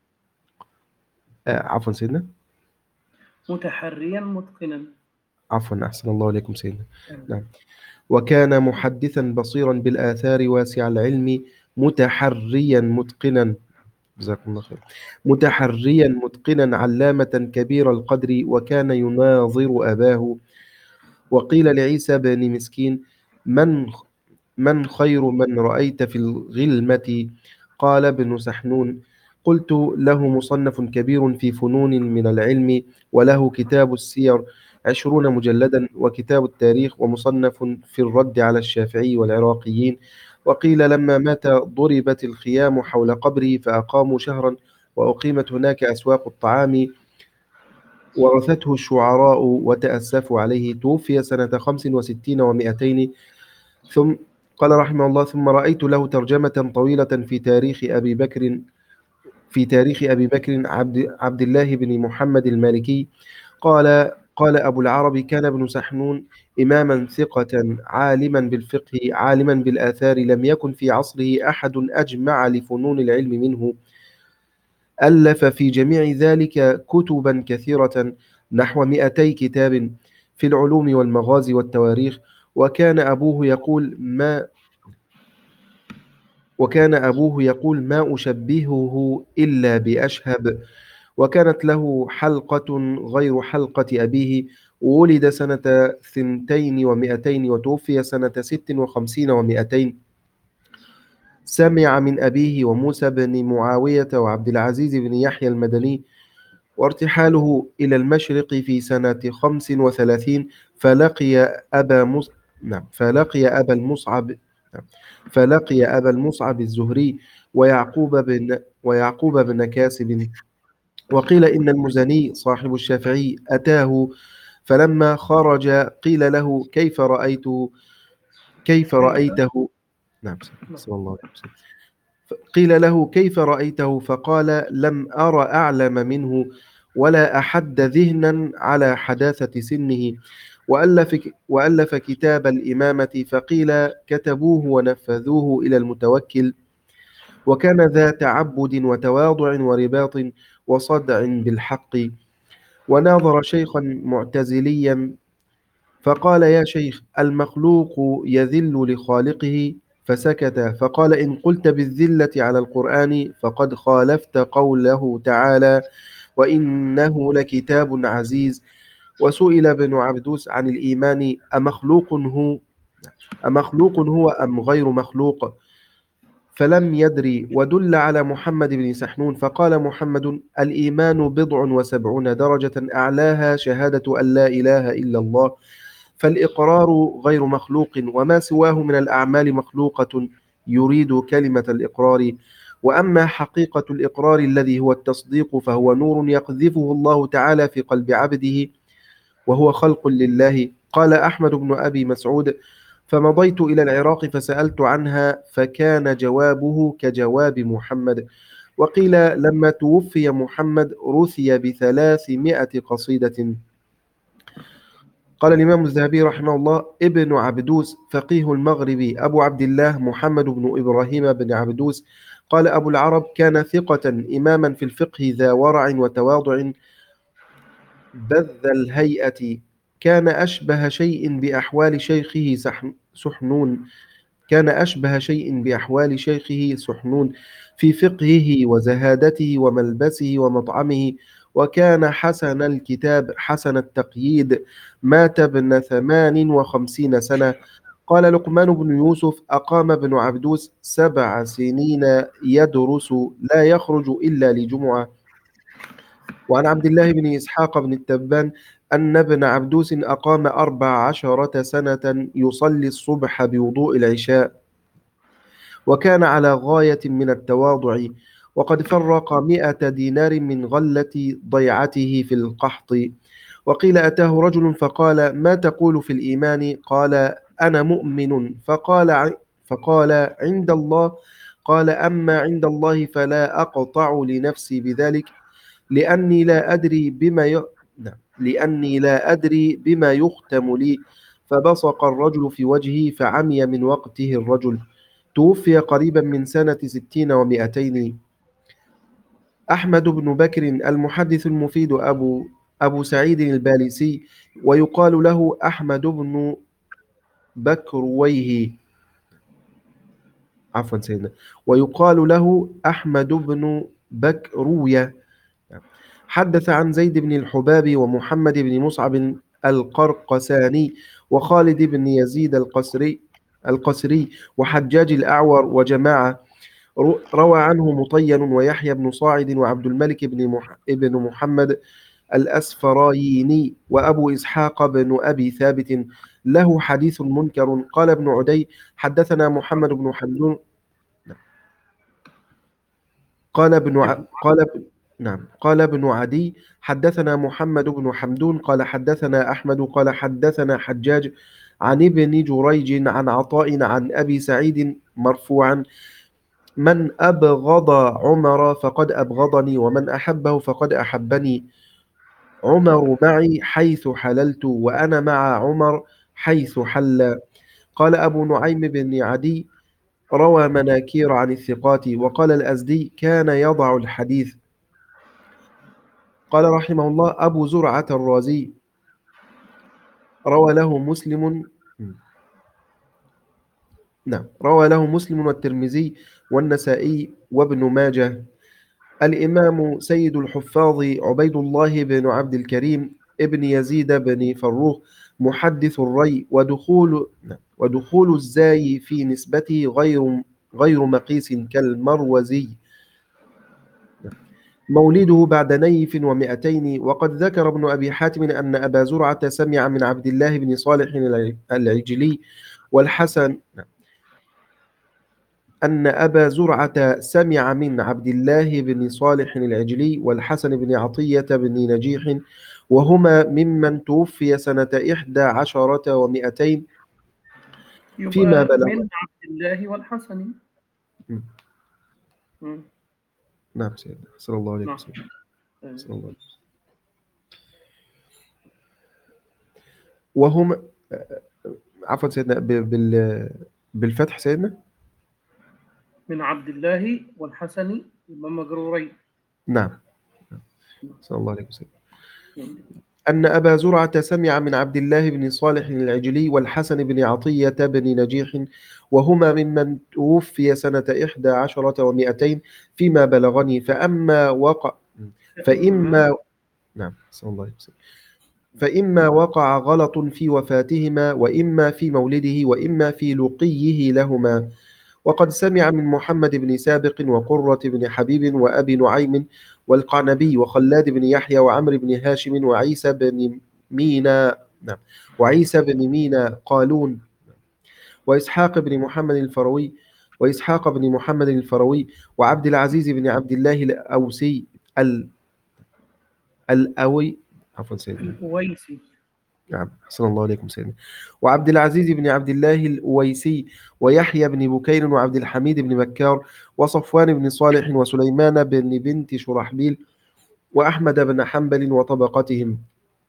آه عفوا سيدنا متحريا متقنا. عفوا أحسن الله عليكم سيدنا. نعم. وكان محدثا بصيرا بالآثار واسع العلم متحريا متقنا جزاكم الله خير متحريا متقنا علامة كبير القدر، وكان يناظر أباه. وقيل لعيسى بن مسكين من من خير من رأيت في الغلمة؟ قال ابن سحنون قلت له مصنف كبير في فنون من العلم، وله كتاب السير عشرون مجلدا، وكتاب التاريخ، ومصنف في الرد على الشافعي والعراقيين. وقيل لما مات ضربت الخيام حول قبره فأقاموا شهرا، وأقيمت هناك أسواق الطعام ورثته الشعراء وتأسفوا عليه. توفي سنة خمس وستين ومائتين. ثم قال رحمه الله ثم رأيت له ترجمة طويلة في تاريخ أبي بكر في تاريخ أبي بكر عبد, عبد الله بن محمد المالكي قال قال أبو العربي: كان ابن سحنون إماما ثقة عالما بالفقه عالما بالآثار، لم يكن في عصره أحد أجمع لفنون العلم منه، ألف في جميع ذلك كتبا كثيرة نحو مئتي كتاب في العلوم والمغازي والتواريخ. وكان أبوه يقول ما وكان أبوه يقول ما أشبهه إلا بأشهب. وكانت له حلقة غير حلقة أبيه، ولد سنة ثنتين ومئتين وتوفي سنة ست وخمسين ومئتين. سمع من أبيه وموسى بن معاوية وعبد العزيز بن يحيى المدني، وارتحاله إلى المشرق في سنة خمس وثلاثين فلقي أبا مص... نعم فلقي أبا المصعب نعم فلقي أبا المصعب الزهري ويعقوب بن ويعقوب بن كاسب. وقيل إن المزني صاحب الشافعي أتاه، فلما خرج قيل له: كيف رأيته كيف رأيته نعم صلى الله عليه وسلم. قيل له: كيف رأيته؟ فقال: لم أر أعلم منه ولا أحد ذهنا على حداثة سنه. وألف, وألف كتاب الإمامة، فقيل كتبوه ونفذوه إلى المتوكل، وكان ذا تعبد وتواضع ورباط وصدع بالحق. وناظر شيخا معتزليا فقال: يا شيخ، المخلوق يذل لخالقه؟ فسكت، فقال: إن قلت بالذلة على القرآن فقد خالفت قوله تعالى: وإنه لكتاب عزيز. وسئل ابن عبدوس عن الإيمان: أمخلوق هو أمخلوق هو أم غير مخلوق؟ فلم يدري. ودل على محمد بن سحنون فقال محمد: الإيمان بضع وسبعون درجة، أعلاها شهادة أن لا إله إلا الله، فالإقرار غير مخلوق، وما سواه من الأعمال مخلوقة، يريد كلمة الإقرار. وأما حقيقة الإقرار الذي هو التصديق فهو نور يقذفه الله تعالى في قلب عبده، وهو خلق لله. قال أحمد بن أبي مسعود: فمضيت إلى العراق فسألت عنها، فكان جوابه كجواب محمد. وقيل لما توفي محمد رثي بثلاثمائة قصيدة. قال الإمام الذهبي رحمه الله: ابن عبدوس فقيه المغرب أبو عبد الله محمد بن إبراهيم بن عبدوس. قال أبو العرب: كان ثقة إماما في الفقه، ذا ورع وتواضع بذ الهيئة، كان أشبه شيء بأحوال شيخه سحنون كان أشبه شيء بأحوال شيخه سحنون في فقهه وزهادته وملبسه ومطعمه. وكان حسن الكتاب حسن التقييد، مات ابن ثمان وخمسين سنة. قال لقمان بن يوسف: أقام ابن عبدوس سبع سنين يدرس، لا يخرج إلا لجمعة. وعن عبد الله بن إسحاق بن التبان أن ابن عبدوس أقام أربع عشرة سنة يصلي الصبح بوضوء العشاء، وكان على غاية من التواضع، وقد فرق مئة دينار من غلة ضيعته في القحط. وقيل أتاه رجل فقال: ما تقول في الإيمان؟ قال: أنا مؤمن. فقال فقال عند الله؟ قال: أما عند الله فلا أقطع لنفسي بذلك، لأني لا أدري بما ي... لأني لا أدري بما يختم لي. فبصق الرجل في وجهه فعمي من وقته الرجل. توفي قريبا من سنة ستين ومئتين. أحمد بن بكر المحدث المفيد أبو, أبو سعيد البالسي، ويقال له أحمد بن بكرويه عفوا سيدنا ويقال له أحمد بن بكرويه. حدث عن زيد بن الحباب ومحمد بن مصعب القرقساني وخالد بن يزيد القسري القسري وحجاج الأعور وجماعة. روى عنه مطين ويحيى بن صاعد وعبد الملك بن مح... ابن محمد الأسفرايني وأبو إسحاق بن أبي ثابت، له حديث منكر. قال ابن عدي: حدثنا محمد بن حمدون قال ابن ع... قال ابن نعم قال ابن عدي: حدثنا محمد بن حمدون قال حدثنا أحمد قال حدثنا حجاج عن ابن جريج عن عطاء عن أبي سعيد مرفوعا: من أبغض عمر فقد أبغضني ومن أحبه فقد أحبني. عمر معي حيث حللت وأنا مع عمر حيث حل. قال أبو نعيم بن عدي روى مناكير عن الثقات. وقال الأزدي كان يضع الحديث. قال رحمه الله أبو زرعة الرازي روى له مسلم نعم روى له مسلم والترمذي والنسائي وابن ماجه. الإمام سيد الحفاظ عبيد الله بن عبد الكريم ابن يزيد بن فروخ محدث الري. ودخول ودخول الزاي في نسبته غير غير مقيس كالمروزي. مولده بعد نيف ومئتين. وقد ذكر ابن أبي حاتم أن أبا زرعة سمع من عبد الله بن صالح العجلي والحسن أن أبا زرعة سمع من عبد الله بن صالح العجلي والحسن بن عطية بن نجيح وهما ممن توفي سنة إحدى عشرة ومئتين فيما يبقى بلغ. من عبد الله والحسن. م. مم. نعم سيدنا صلى الله عليه نعم. وسلم. صلى الله عليه وسلم. وهم عفوا سيدنا ب- بال... بالفتح سيدنا. من عبد الله والحسن يبقى مجرورين. نعم صلى الله عليه وسلم. مم. أن أبا زرعة سمع من عبد الله بن صالح العجلي والحسن بن عطية بن نجيح وهما ممن توفي سنة إحدى عشرة ومئتين فيما بلغني. فأما وقع فإما نعم صلى الله عليه وسلم. فإما وقع غلط في وفاتهما وإما في مولده وإما في لقيه لهما. وقد سمع من محمد بن سابق وقرة بن حبيب وأبي نعيم والقعنبي وخلاد بن يحيى وعمر بن هاشم وعيسى بن مينا نعم وعيسى بن مينا قالون وإسحاق بن محمد الفروي وإسحاق بن محمد الفروي وعبد العزيز بن عبد الله الأوسي ال الأوي عفوا سيدنا الأويسي. نعم أحسن الله عليكم سيدنا. وعبد العزيز بن عبد الله الأويسي ويحيى بن بكير وعبد الحميد بن بكار وصفوان بن صالح وسليمان بن بنت شرحبيل وأحمد بن حنبل وطبقتهم.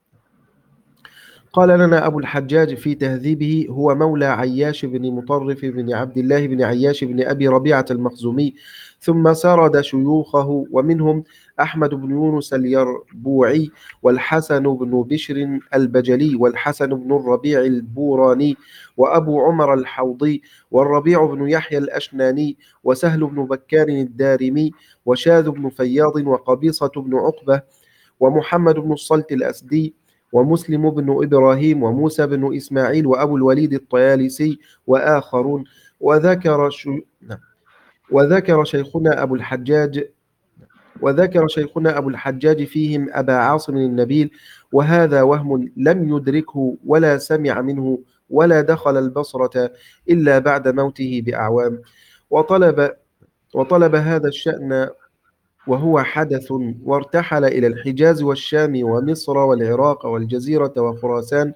قال لنا أبو الحجاج في تهذيبه هو مولى عياش بن مطرف بن عبد الله بن عياش بن أبي ربيعة المخزومي. ثم سرد شيوخه ومنهم أحمد بن يونس اليربوعي والحسن بن بشر البجلي والحسن بن الربيع البوراني وأبو عمر الحوضي والربيع بن يحيى الأشناني وسهل بن بكار الدارمي وشاذ بن فياض وقبيصة بن عقبة ومحمد بن الصلت الأسدي ومسلم بن إبراهيم وموسى بن إسماعيل وأبو الوليد الطيالسي وآخرون. وذكر شو... نعم. وذكر شيخنا أبو الحجاج وذكر شيخنا أبو الحجاج فيهم أبا عاصم النبيل وهذا وهم لم يدركه ولا سمع منه ولا دخل البصرة إلا بعد موته بأعوام. وطلب وطلب هذا الشأن وهو حدث وارتحل إلى الحجاز والشام ومصر والعراق والجزيرة وخراسان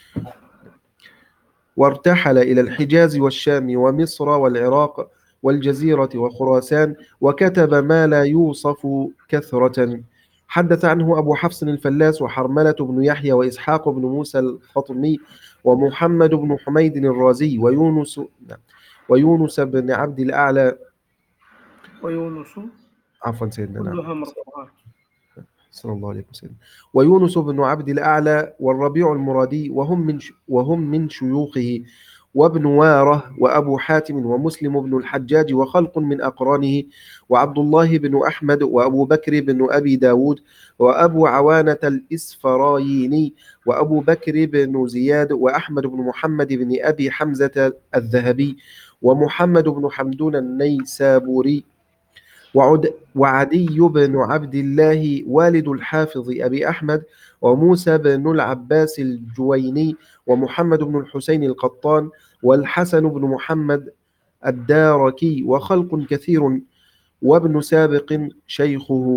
وارتحل إلى الحجاز والشام ومصر والعراق والجزيرة وخراسان وكتب ما لا يوصف كثرة. حدث عنه أبو حفص الفلاس وحرملة بن يحيى وإسحاق بن موسى الخطمي ومحمد بن حميد الرازي ويونس ويونس بن عبد الأعلى ويونس عفوا سيدنا نعم كلها مرفوعات. صلى الله عليه وسلم. ويونس بن عبد الأعلى والربيع المرادي وهم من وهم من شيوخه وابن واره وأبو حاتم ومسلم بن الحجاج وخلق من أقرانه وعبد الله بن أحمد وأبو بكر بن أبي داود وأبو عوانة الإسفرايني وأبو بكر بن زياد وأحمد بن محمد بن أبي حمزة الذهبي ومحمد بن حمدون النيسابوري وعد وعدي بن عبد الله والد الحافظ أبي أحمد وموسى بن العباس الجويني ومحمد بن الحسين القطان والحسن بن محمد الداركي وخلق كثير وابن سابق شيخه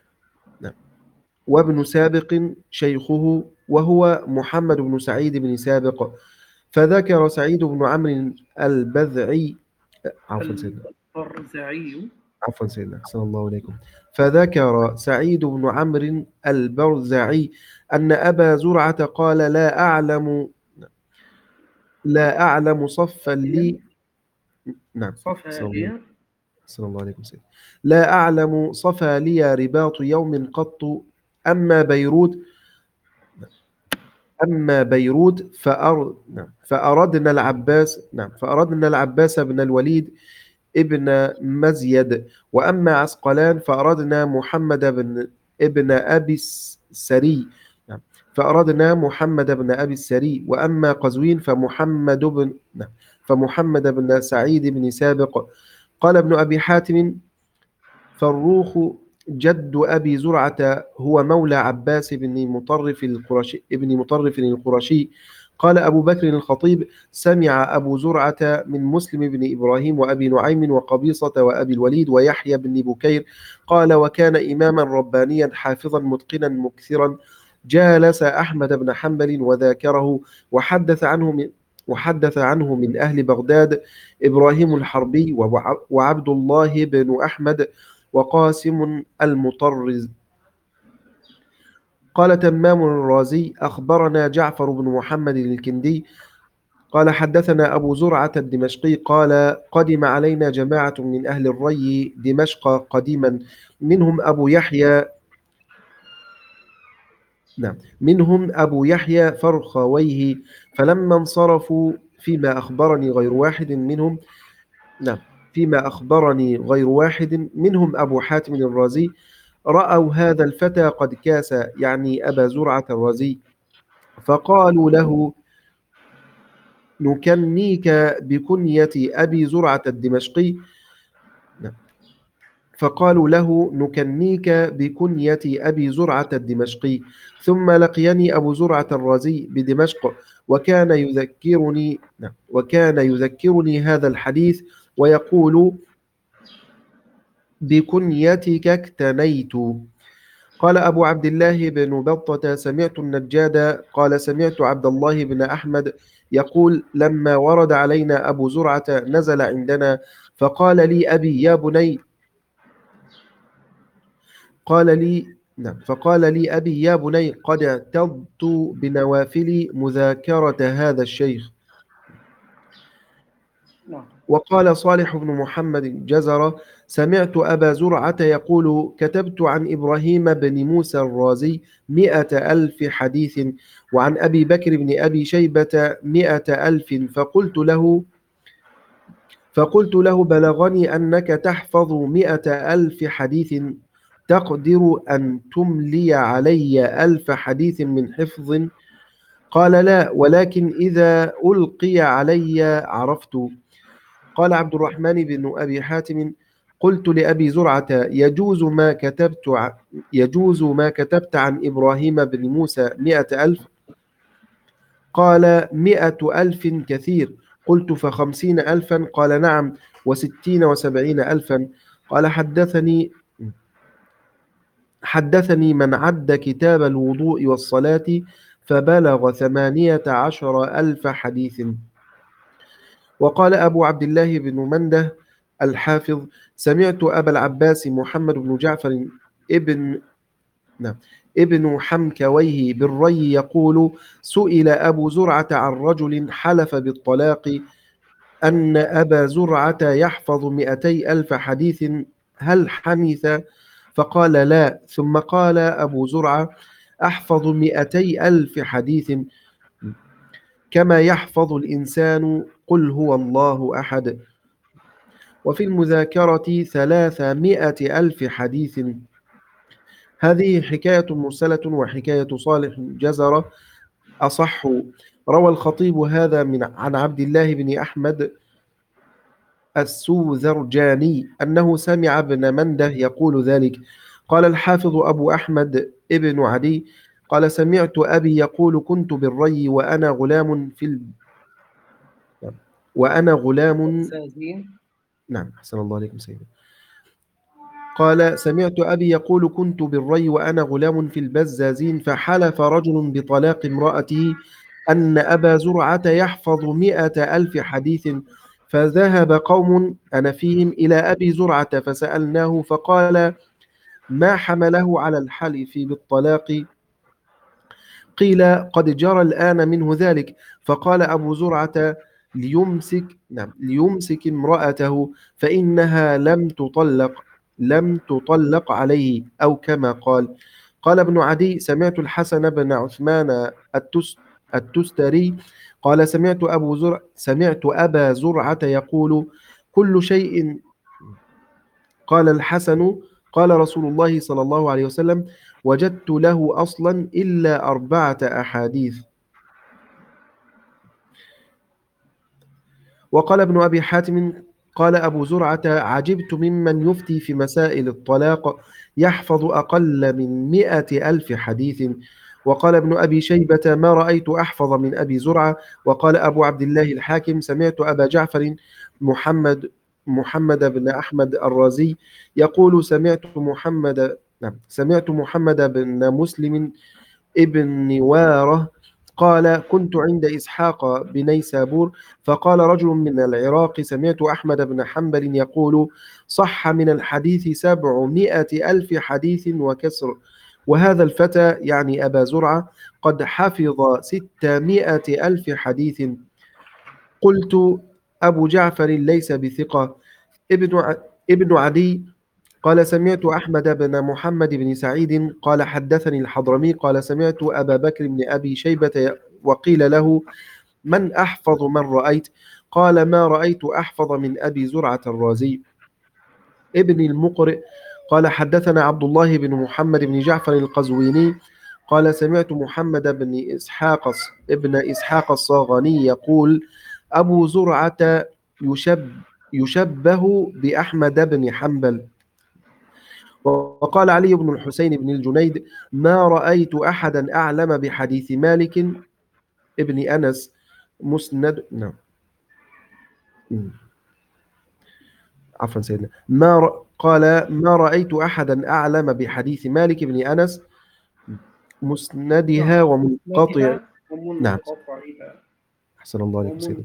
وابن سابق شيخه وهو محمد بن سعيد بن سابق. فذكر سعيد بن عمرو البذعي عفوا سيدنا البرزعي. عفوا سيدنا، أحسن الله إليكم. فذكر سعيد بن عمرو البرزعي أن أبا زرعة قال لا أعلم لا أعلم صفا لي. نعم، صفا أحسن الله لي. عليكم. أحسن الله عليكم سيدنا. لا أعلم صفا لي رباط يوم قط، أما بيروت أما بيروت فأر... نعم. فأردنا العباس نعم فأردنا العباس بن الوليد ابن مزيد، وأما عسقلان فأردنا محمد بن ابن أبي السري نعم فأردنا محمد بن أبي السري، وأما قزوين فمحمد بن نعم فمحمد بن سعيد بن سابق. قال ابن أبي حاتم فروخ جد أبي زرعة هو مولى عباس بن مطرف القرشي ابن مطرف القرشي. قال أبو بكر الخطيب سمع أبو زرعة من مسلم بن إبراهيم وأبي نعيم وقبيصة وأبي الوليد ويحيى بن بكير. قال وكان إماما ربانيا حافظا متقنا مكثرا، جالس أحمد بن حنبل وذاكره، وحدث عنه من وحدث عنه من أهل بغداد إبراهيم الحربي وعبد الله بن أحمد وقاسم المطرز. قال تمام الرازي أخبرنا جعفر بن محمد الكندي قال حدثنا أبو زرعة الدمشقي قال قدم علينا جماعة من أهل الري دمشق قديما، منهم أبو يحيى نعم منهم أبو يحيى فرخويه، فلما انصرفوا فيما أخبرني غير واحد منهم نعم فيما أخبرني غير واحد منهم أبو حاتم الرازي، رأوا هذا الفتى قد كاس، يعني أبا زرعة الرازي، فقالوا له نكنيك بكنية أبي زرعة الدمشقي فقالوا له نكنيك بكنية أبي زرعة الدمشقي. ثم لقيني أبو زرعة الرازي بدمشق، وكان يذكرني وكان يذكرني هذا الحديث ويقول بكنيتك اكتنيت. قال أبو عبد الله بن بطة سمعت النجاد قال سمعت عبد الله بن أحمد يقول لما ورد علينا أبو زرعة نزل عندنا، فقال لي أبي يا بني قال لي نعم فقال لي أبي يا بني قد اعتضت بنوافل مذاكرة هذا الشيخ. وقال صالح بن محمد جزر سمعت أبا زرعة يقول كتبت عن إبراهيم بن موسى الرازي مئة ألف حديث، وعن أبي بكر بن أبي شيبة مئة ألف، فقلت له فقلت له بلغني أنك تحفظ مئة ألف حديث، تقدر أن تملي علي ألف حديث من حفظ؟ قال لا، ولكن إذا ألقي علي عرفت. قال عبد الرحمن بن أبي حاتم قلت لأبي زرعة يجوز ما كتبت ع... يجوز ما كتبت عن إبراهيم بن موسى مئة ألف؟ قال مئة ألف كثير. قلت فخمسين ألفا؟ قال نعم، وستين وسبعين ألفا. قال حدثني حدثني من عد كتاب الوضوء والصلاة فبلغ ثمانية عشر ألف حديث. وقال أبو عبد الله بن منده الحافظ سمعت أبا العباس محمد بن جعفر ابن نعم ابن حمكويه بالري يقول سئل أبو زرعة عن رجل حلف بالطلاق أن أبا زرعة يحفظ مئتي ألف حديث هل حنث؟ فقال لا. ثم قال أبو زرعة أحفظ مئتي ألف حديث كما يحفظ الإنسان قل هو الله أحد. وفي المذاكرة ثلاثمائة ألف حديث. هذه حكاية مرسلة، وحكاية صالح جزر أصح. روى الخطيب هذا من عن عبد الله بن أحمد السوذرجاني أنه سمع ابن منده يقول ذلك. قال الحافظ أبو أحمد ابن عدي قال سمعت أبي يقول كنت بالري وأنا غلام في ال... وأنا غلام نعم أحسن الله عليكم سيدي. قال سمعت أبي يقول كنت بالري وأنا غلام في البزازين، فحلف رجل بطلاق امرأته أن أبا زرعة يحفظ مئة ألف حديث، فذهب قوم أنا فيهم إلى أبي زرعة فسألناه فقال ما حمله على الحلف بالطلاق؟ قيل قد جرى الآن منه ذلك. فقال أبو زرعة ليمسك نعم ليمسك امرأته فإنها لم تطلق لم تطلق عليه أو كما قال. قال ابن عدي سمعت الحسن بن عثمان التس التستري قال سمعت أبو زرع سمعت أبا زرعة يقول كل شيء. قال الحسن قال رسول الله صلى الله عليه وسلم وجدت له أصلا إلا أربعة أحاديث. وقال ابن أبي حاتم قال أبو زرعة عجبت ممن يفتي في مسائل الطلاق يحفظ أقل من مئة ألف حديث. وقال ابن أبي شيبة ما رأيت أحفظ من أبي زرعة. وقال أبو عبد الله الحاكم سمعت أبا جعفر محمد محمد بن أحمد الرازي يقول سمعت محمد نعم سمعت محمد بن مسلم ابن واره قال كنت عند إسحاق بنيسابور فقال رجل من العراق سمعت أحمد بن حنبل يقول صح من الحديث سبعمائة ألف حديث وكسر، وهذا الفتى يعني أبا زرعة قد حفظ ستمائة ألف حديث. قلت أبو جعفر ليس بثقة. ابن ع... ابن عدي قال سمعت أحمد بن محمد بن سعيد قال حدثني الحضرمي قال سمعت أبا بكر بن أبي شيبة وقيل له من أحفظ من رأيت؟ قال ما رأيت أحفظ من أبي زرعة الرازي. ابن المقرئ قال حدثنا عبد الله بن محمد بن جعفر القزويني قال سمعت محمد بن إسحاق ابن إسحاق الصاغاني يقول أبو زرعة يشب يشبه بأحمد بن حنبل. وقال علي بن الحسين بن الجنيد ما رأيت أحدا أعلم بحديث مالك ابن أنس مسند نعم عفوا سيدنا ما ر... قال ما رأيت أحدا أعلم بحديث مالك بن أنس مسندها ومنقطع نعم أحسن الله عليكم سيدنا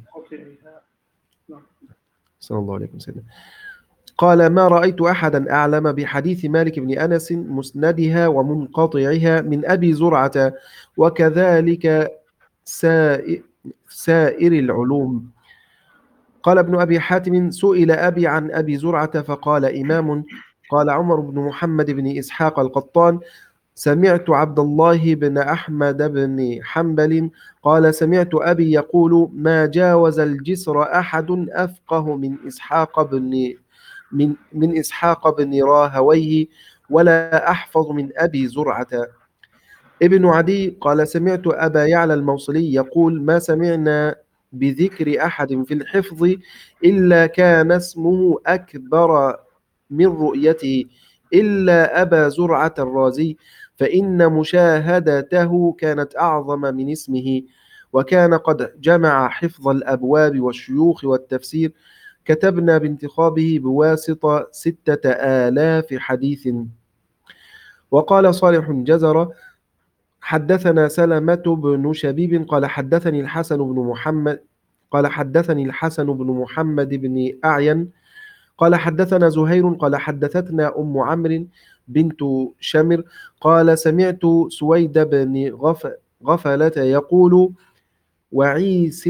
أحسن الله عليكم سيدنا قال ما رأيت أحدا أعلم بحديث مالك بن أنس مسندها ومنقطعها من أبي زرعة وكذلك سائر, سائر العلوم. قال ابن أبي حاتم سئل أبي عن أبي زرعة فقال إمام. قال عمر بن محمد بن إسحاق القطان سمعت عبد الله بن أحمد بن حنبل قال سمعت أبي يقول ما جاوز الجسر أحد أفقه من إسحاق بن من من إسحاق بن راهويه ولا أحفظ من أبي زرعة. ابن عدي قال سمعت أبا يعلى الموصلي يقول ما سمعنا بذكر أحد في الحفظ إلا كان اسمه أكبر من رؤيته إلا أبا زرعة الرازي فإن مشاهدته كانت أعظم من اسمه وكان قد جمع حفظ الأبواب والشيوخ والتفسير كتبنا بانتخابه بواسطة ستة آلاف حديث. وقال صالح جزر حدثنا سلمة بن شبيب قال حدثني الحسن بن محمد قال حدثني الحسن بن محمد بن أعين قال حدثنا زهير قال حدثتنا أم عمرو بنت شمر قال سمعت سويد بن غف غفلة يقول وعيس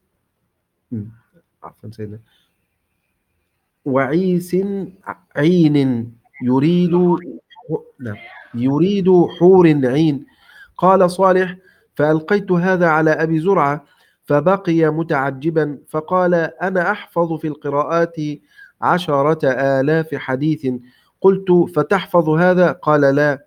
عفوا سيدنا وعيس عين يريد لا يريد حور عين. قال صالح فألقيت هذا على أبي زرعة فبقي متعجبا فقال أنا أحفظ في القراءات عشرة آلاف حديث. قلت فتحفظ هذا؟ قال لا.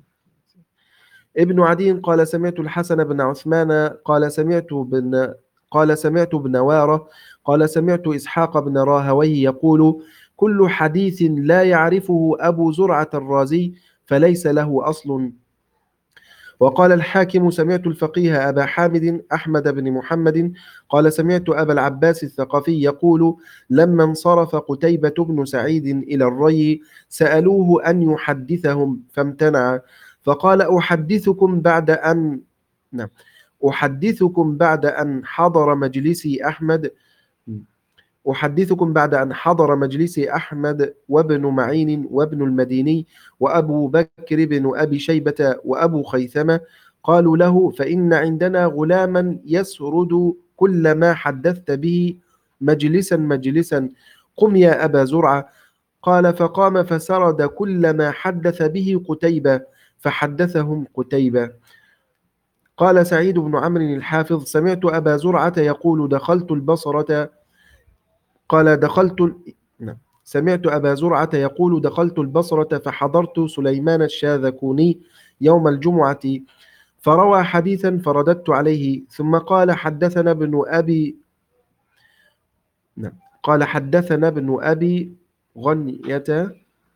ابن عدي قال سمعت الحسن بن عثمان قال سمعت بن قال سمعت ابن واره قال سمعت إسحاق بن راهويه يقول كل حديث لا يعرفه أبو زرعة الرازي فليس له أصل. وقال الحاكم سمعت الفقيه أبا حامد أحمد بن محمد قال سمعت أبا العباس الثقفي يقول لما انصرف قتيبة بن سعيد إلى الري سألوه أن يحدثهم فامتنع فقال أحدثكم بعد أن نعم أحدثكم بعد أن حضر مجلسي أحمد أحدثكم بعد أن حضر مجلسي أحمد وابن معين وابن المديني وأبو بكر بن أبي شيبة وأبو خيثمة، قالوا له: فإن عندنا غلاما يسرد كل ما حدثت به مجلسا مجلسا، قم يا أبا زرعة. قال: فقام فسرد كل ما حدث به قتيبة فحدثهم قتيبة. قال سعيد بن عمرو الحافظ: سمعت أبا زرعة يقول: دخلت البصرة قال دخلت نعم. سمعت أبا زرعة يقول: دخلت البصرة فحضرت سليمان الشاذكوني يوم الجمعة فروى حديثا فرددت عليه، ثم قال: حدثنا ابن أبي نعم. قال: حدثنا ابن أبي غنية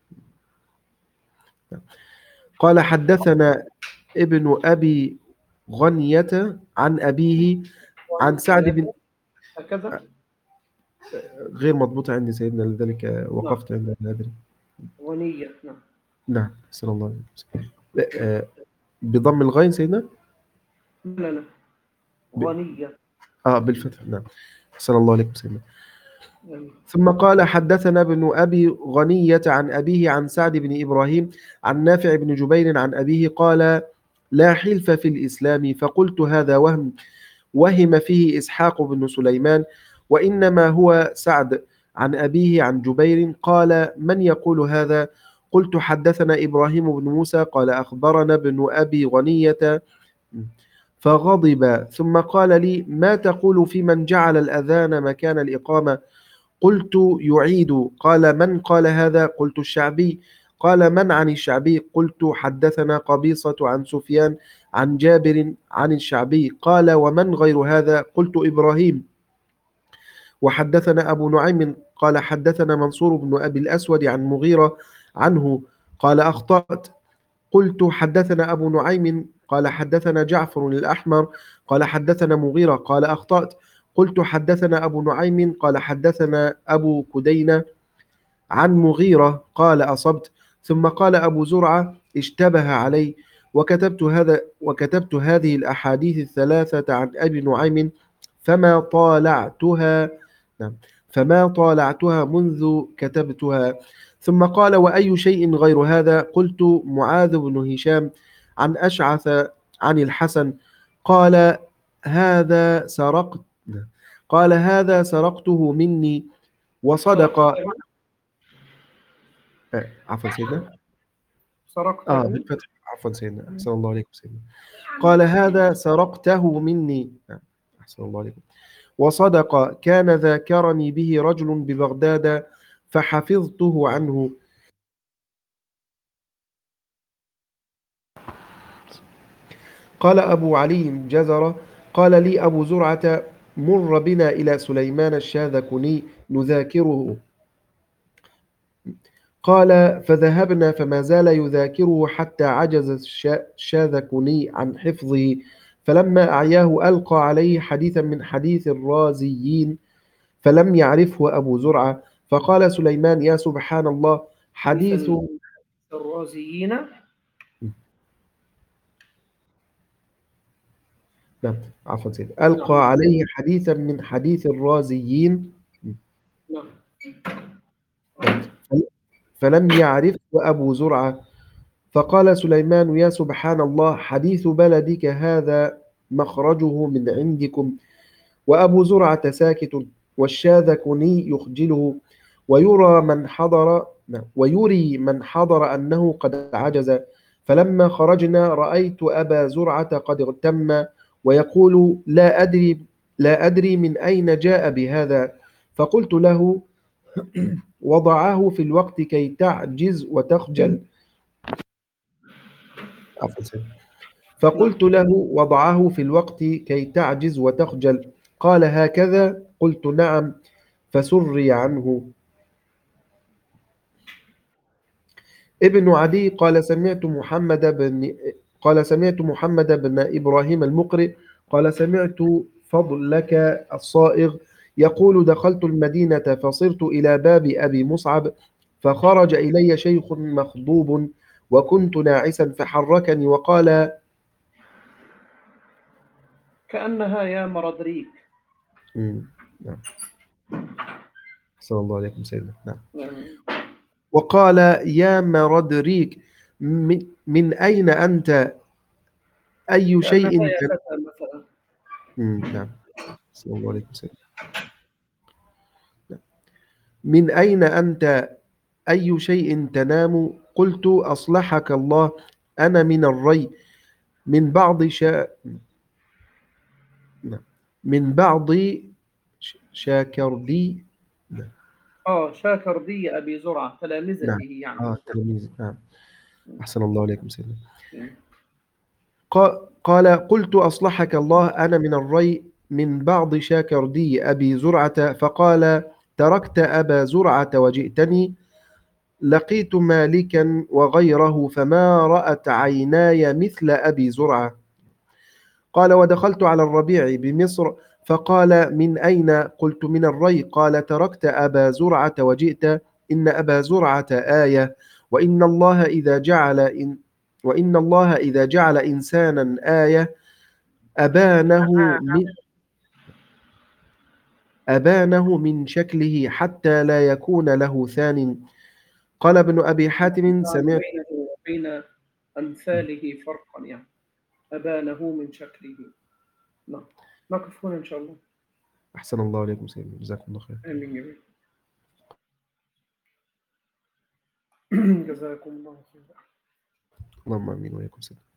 نعم. قال: حدثنا ابن أبي غنية عن أبيه عن سعد بن هكذا غير مضبوطة عندي سيدنا، لذلك وقفت عند هذا. غنية. نعم نعم صلى الله عليه وسلم. آه، بضم الغين سيدنا. لا لا غنية. اه بالفتح. نعم صلى الله عليه وسلم. أيوة. ثم قال: حدثنا ابن أبي غنية عن أبيه عن سعد بن إبراهيم عن نافع بن جبير عن أبيه قال: لا حلف في الإسلام. فقلت: هذا وهم وهم فيه إسحاق بن سليمان، وإنما هو سعد عن أبيه عن جبير. قال: من يقول هذا؟ قلت: حدثنا إبراهيم بن موسى قال: أخبرنا ابن أبي غنية. فغضب ثم قال لي: ما تقول في من جعل الأذان مكان الإقامة؟ قلت: يعيد. قال: من قال هذا؟ قلت: الشعبي. قال: من عن الشعبي؟ قلت: حدثنا قبيصة عن سفيان عن جابر عن الشعبي. قال: ومن غير هذا؟ قلت: إبراهيم. وحدثنا أبو نعيم قال: حدثنا منصور بن أبي الأسود عن مغيرة عنه قال: أخطأت. قلت: حدثنا أبو نعيم قال: حدثنا جعفر الأحمر قال: حدثنا مغيرة قال: أخطأت. قلت: حدثنا أبو نعيم قال: حدثنا أبو كدينة عن مغيرة قال: أصبت. ثم قال أبو زرعة: اشتبه علي، وكتبت هذا وكتبت هذه الأحاديث الثلاثة عن أبي نعيم فما طالعتها نعم فما طالعتها منذ كتبتها. ثم قال: وأي شيء غير هذا؟ قلت: معاذ بن هشام عن أشعث عن الحسن قال: هذا سرقت قال: هذا سرقته مني وصدق. آه، عفوا سيدنا. سرقته. آه بالفتح. عفوا سيدنا، أحسن الله عليكم سيدنا. قال: هذا سرقته مني. آه، أحسن الله عليكم. وصدق، كان ذاكرني به رجل ببغداد فحفظته عنه. قال أبو علي جزرة: قال لي أبو زرعة: مر بنا إلى سليمان الشاذكوني نذاكره. قال: فذهبنا فما زال يذاكره حتى عجز الشاذكوني عن حفظه، فلما أعياه ألقى عليه حديثا من حديث الرازيين فلم يعرفه أبو زرعة. فقال سليمان: يا سبحان الله، حديث الرازيين. نعم عفوا سيد ألقى عليه حديثا من حديث الرازيين نعم. فلم يعرفه أبو زرعة. فقال سليمان: يا سبحان الله، حديث بلدك هذا مخرجه من عندكم، وأبو زرعة ساكت، والشاذكوني يخجله، ويرى من حضر ويري من حضر أنه قد عجز. فلما خرجنا رأيت أبا زرعة قد اغتم ويقول: لا أدري لا أدري من أين جاء بهذا. فقلت له: وضعه في الوقت كي تعجز وتخجل. فقلت له: وضعه في الوقت كي تعجز وتخجل. قال: هكذا؟ قلت: نعم. فسري عنه. ابن عدي قال: سمعت محمد بن قال سمعت محمد بن إبراهيم المقرئ قال: سمعت فضلك الصائغ يقول: دخلت المدينة فصرت إلى باب أبي مصعب، فخرج إلي شيخ مخضوب وكنت ناعسا فحركني وقال: كأنها يا مرضريك. مم. نعم. أحسن الله عليكم سيدنا. نعم. نعم. وقال يا مرودريك من, من أين أنت أي شيء كأنها يا كان. فتى مثلا. مم، نعم. أحسن الله عليكم سيدنا. نعم. من أين أنت أي شيء تنام قلت أصلحك الله أنا من الري من بعض شا... نعم. من بعض ش- شاكردي. نعم. اه شاكردي أبي زرعة تلامذته نعم. يعني. آه تلميذ. نعم. أحسن الله عليكم سيدنا. مم. قا- قال قلت أصلحك الله أنا من الري من بعض شاكردي أبي زرعة فقال تركت أبا زرعة وجئتني لقيت مالكا وغيره فما رأت عيناي مثل أبي زرعة. قال ودخلت على الربيع بمصر فقال من أين قلت من الري قال تركت أبا زرعة وجئت إن أبا زرعة آية وإن الله إذا جعل إن وإن الله إذا جعل إنسانا آية أبانه من أبانه من شكله حتى لا يكون له ثان. قال ابن أبي حاتم جعل سمعت. بينه وبين أمثاله فرقا يعني أبانه من شكله. نعم. نقف هنا إن شاء الله. أحسن الله عليكم سيدنا جزاكم الله خير. آمين جميعا. جزاكم الله خيرا. اللهم آمين وإياكم سيدنا.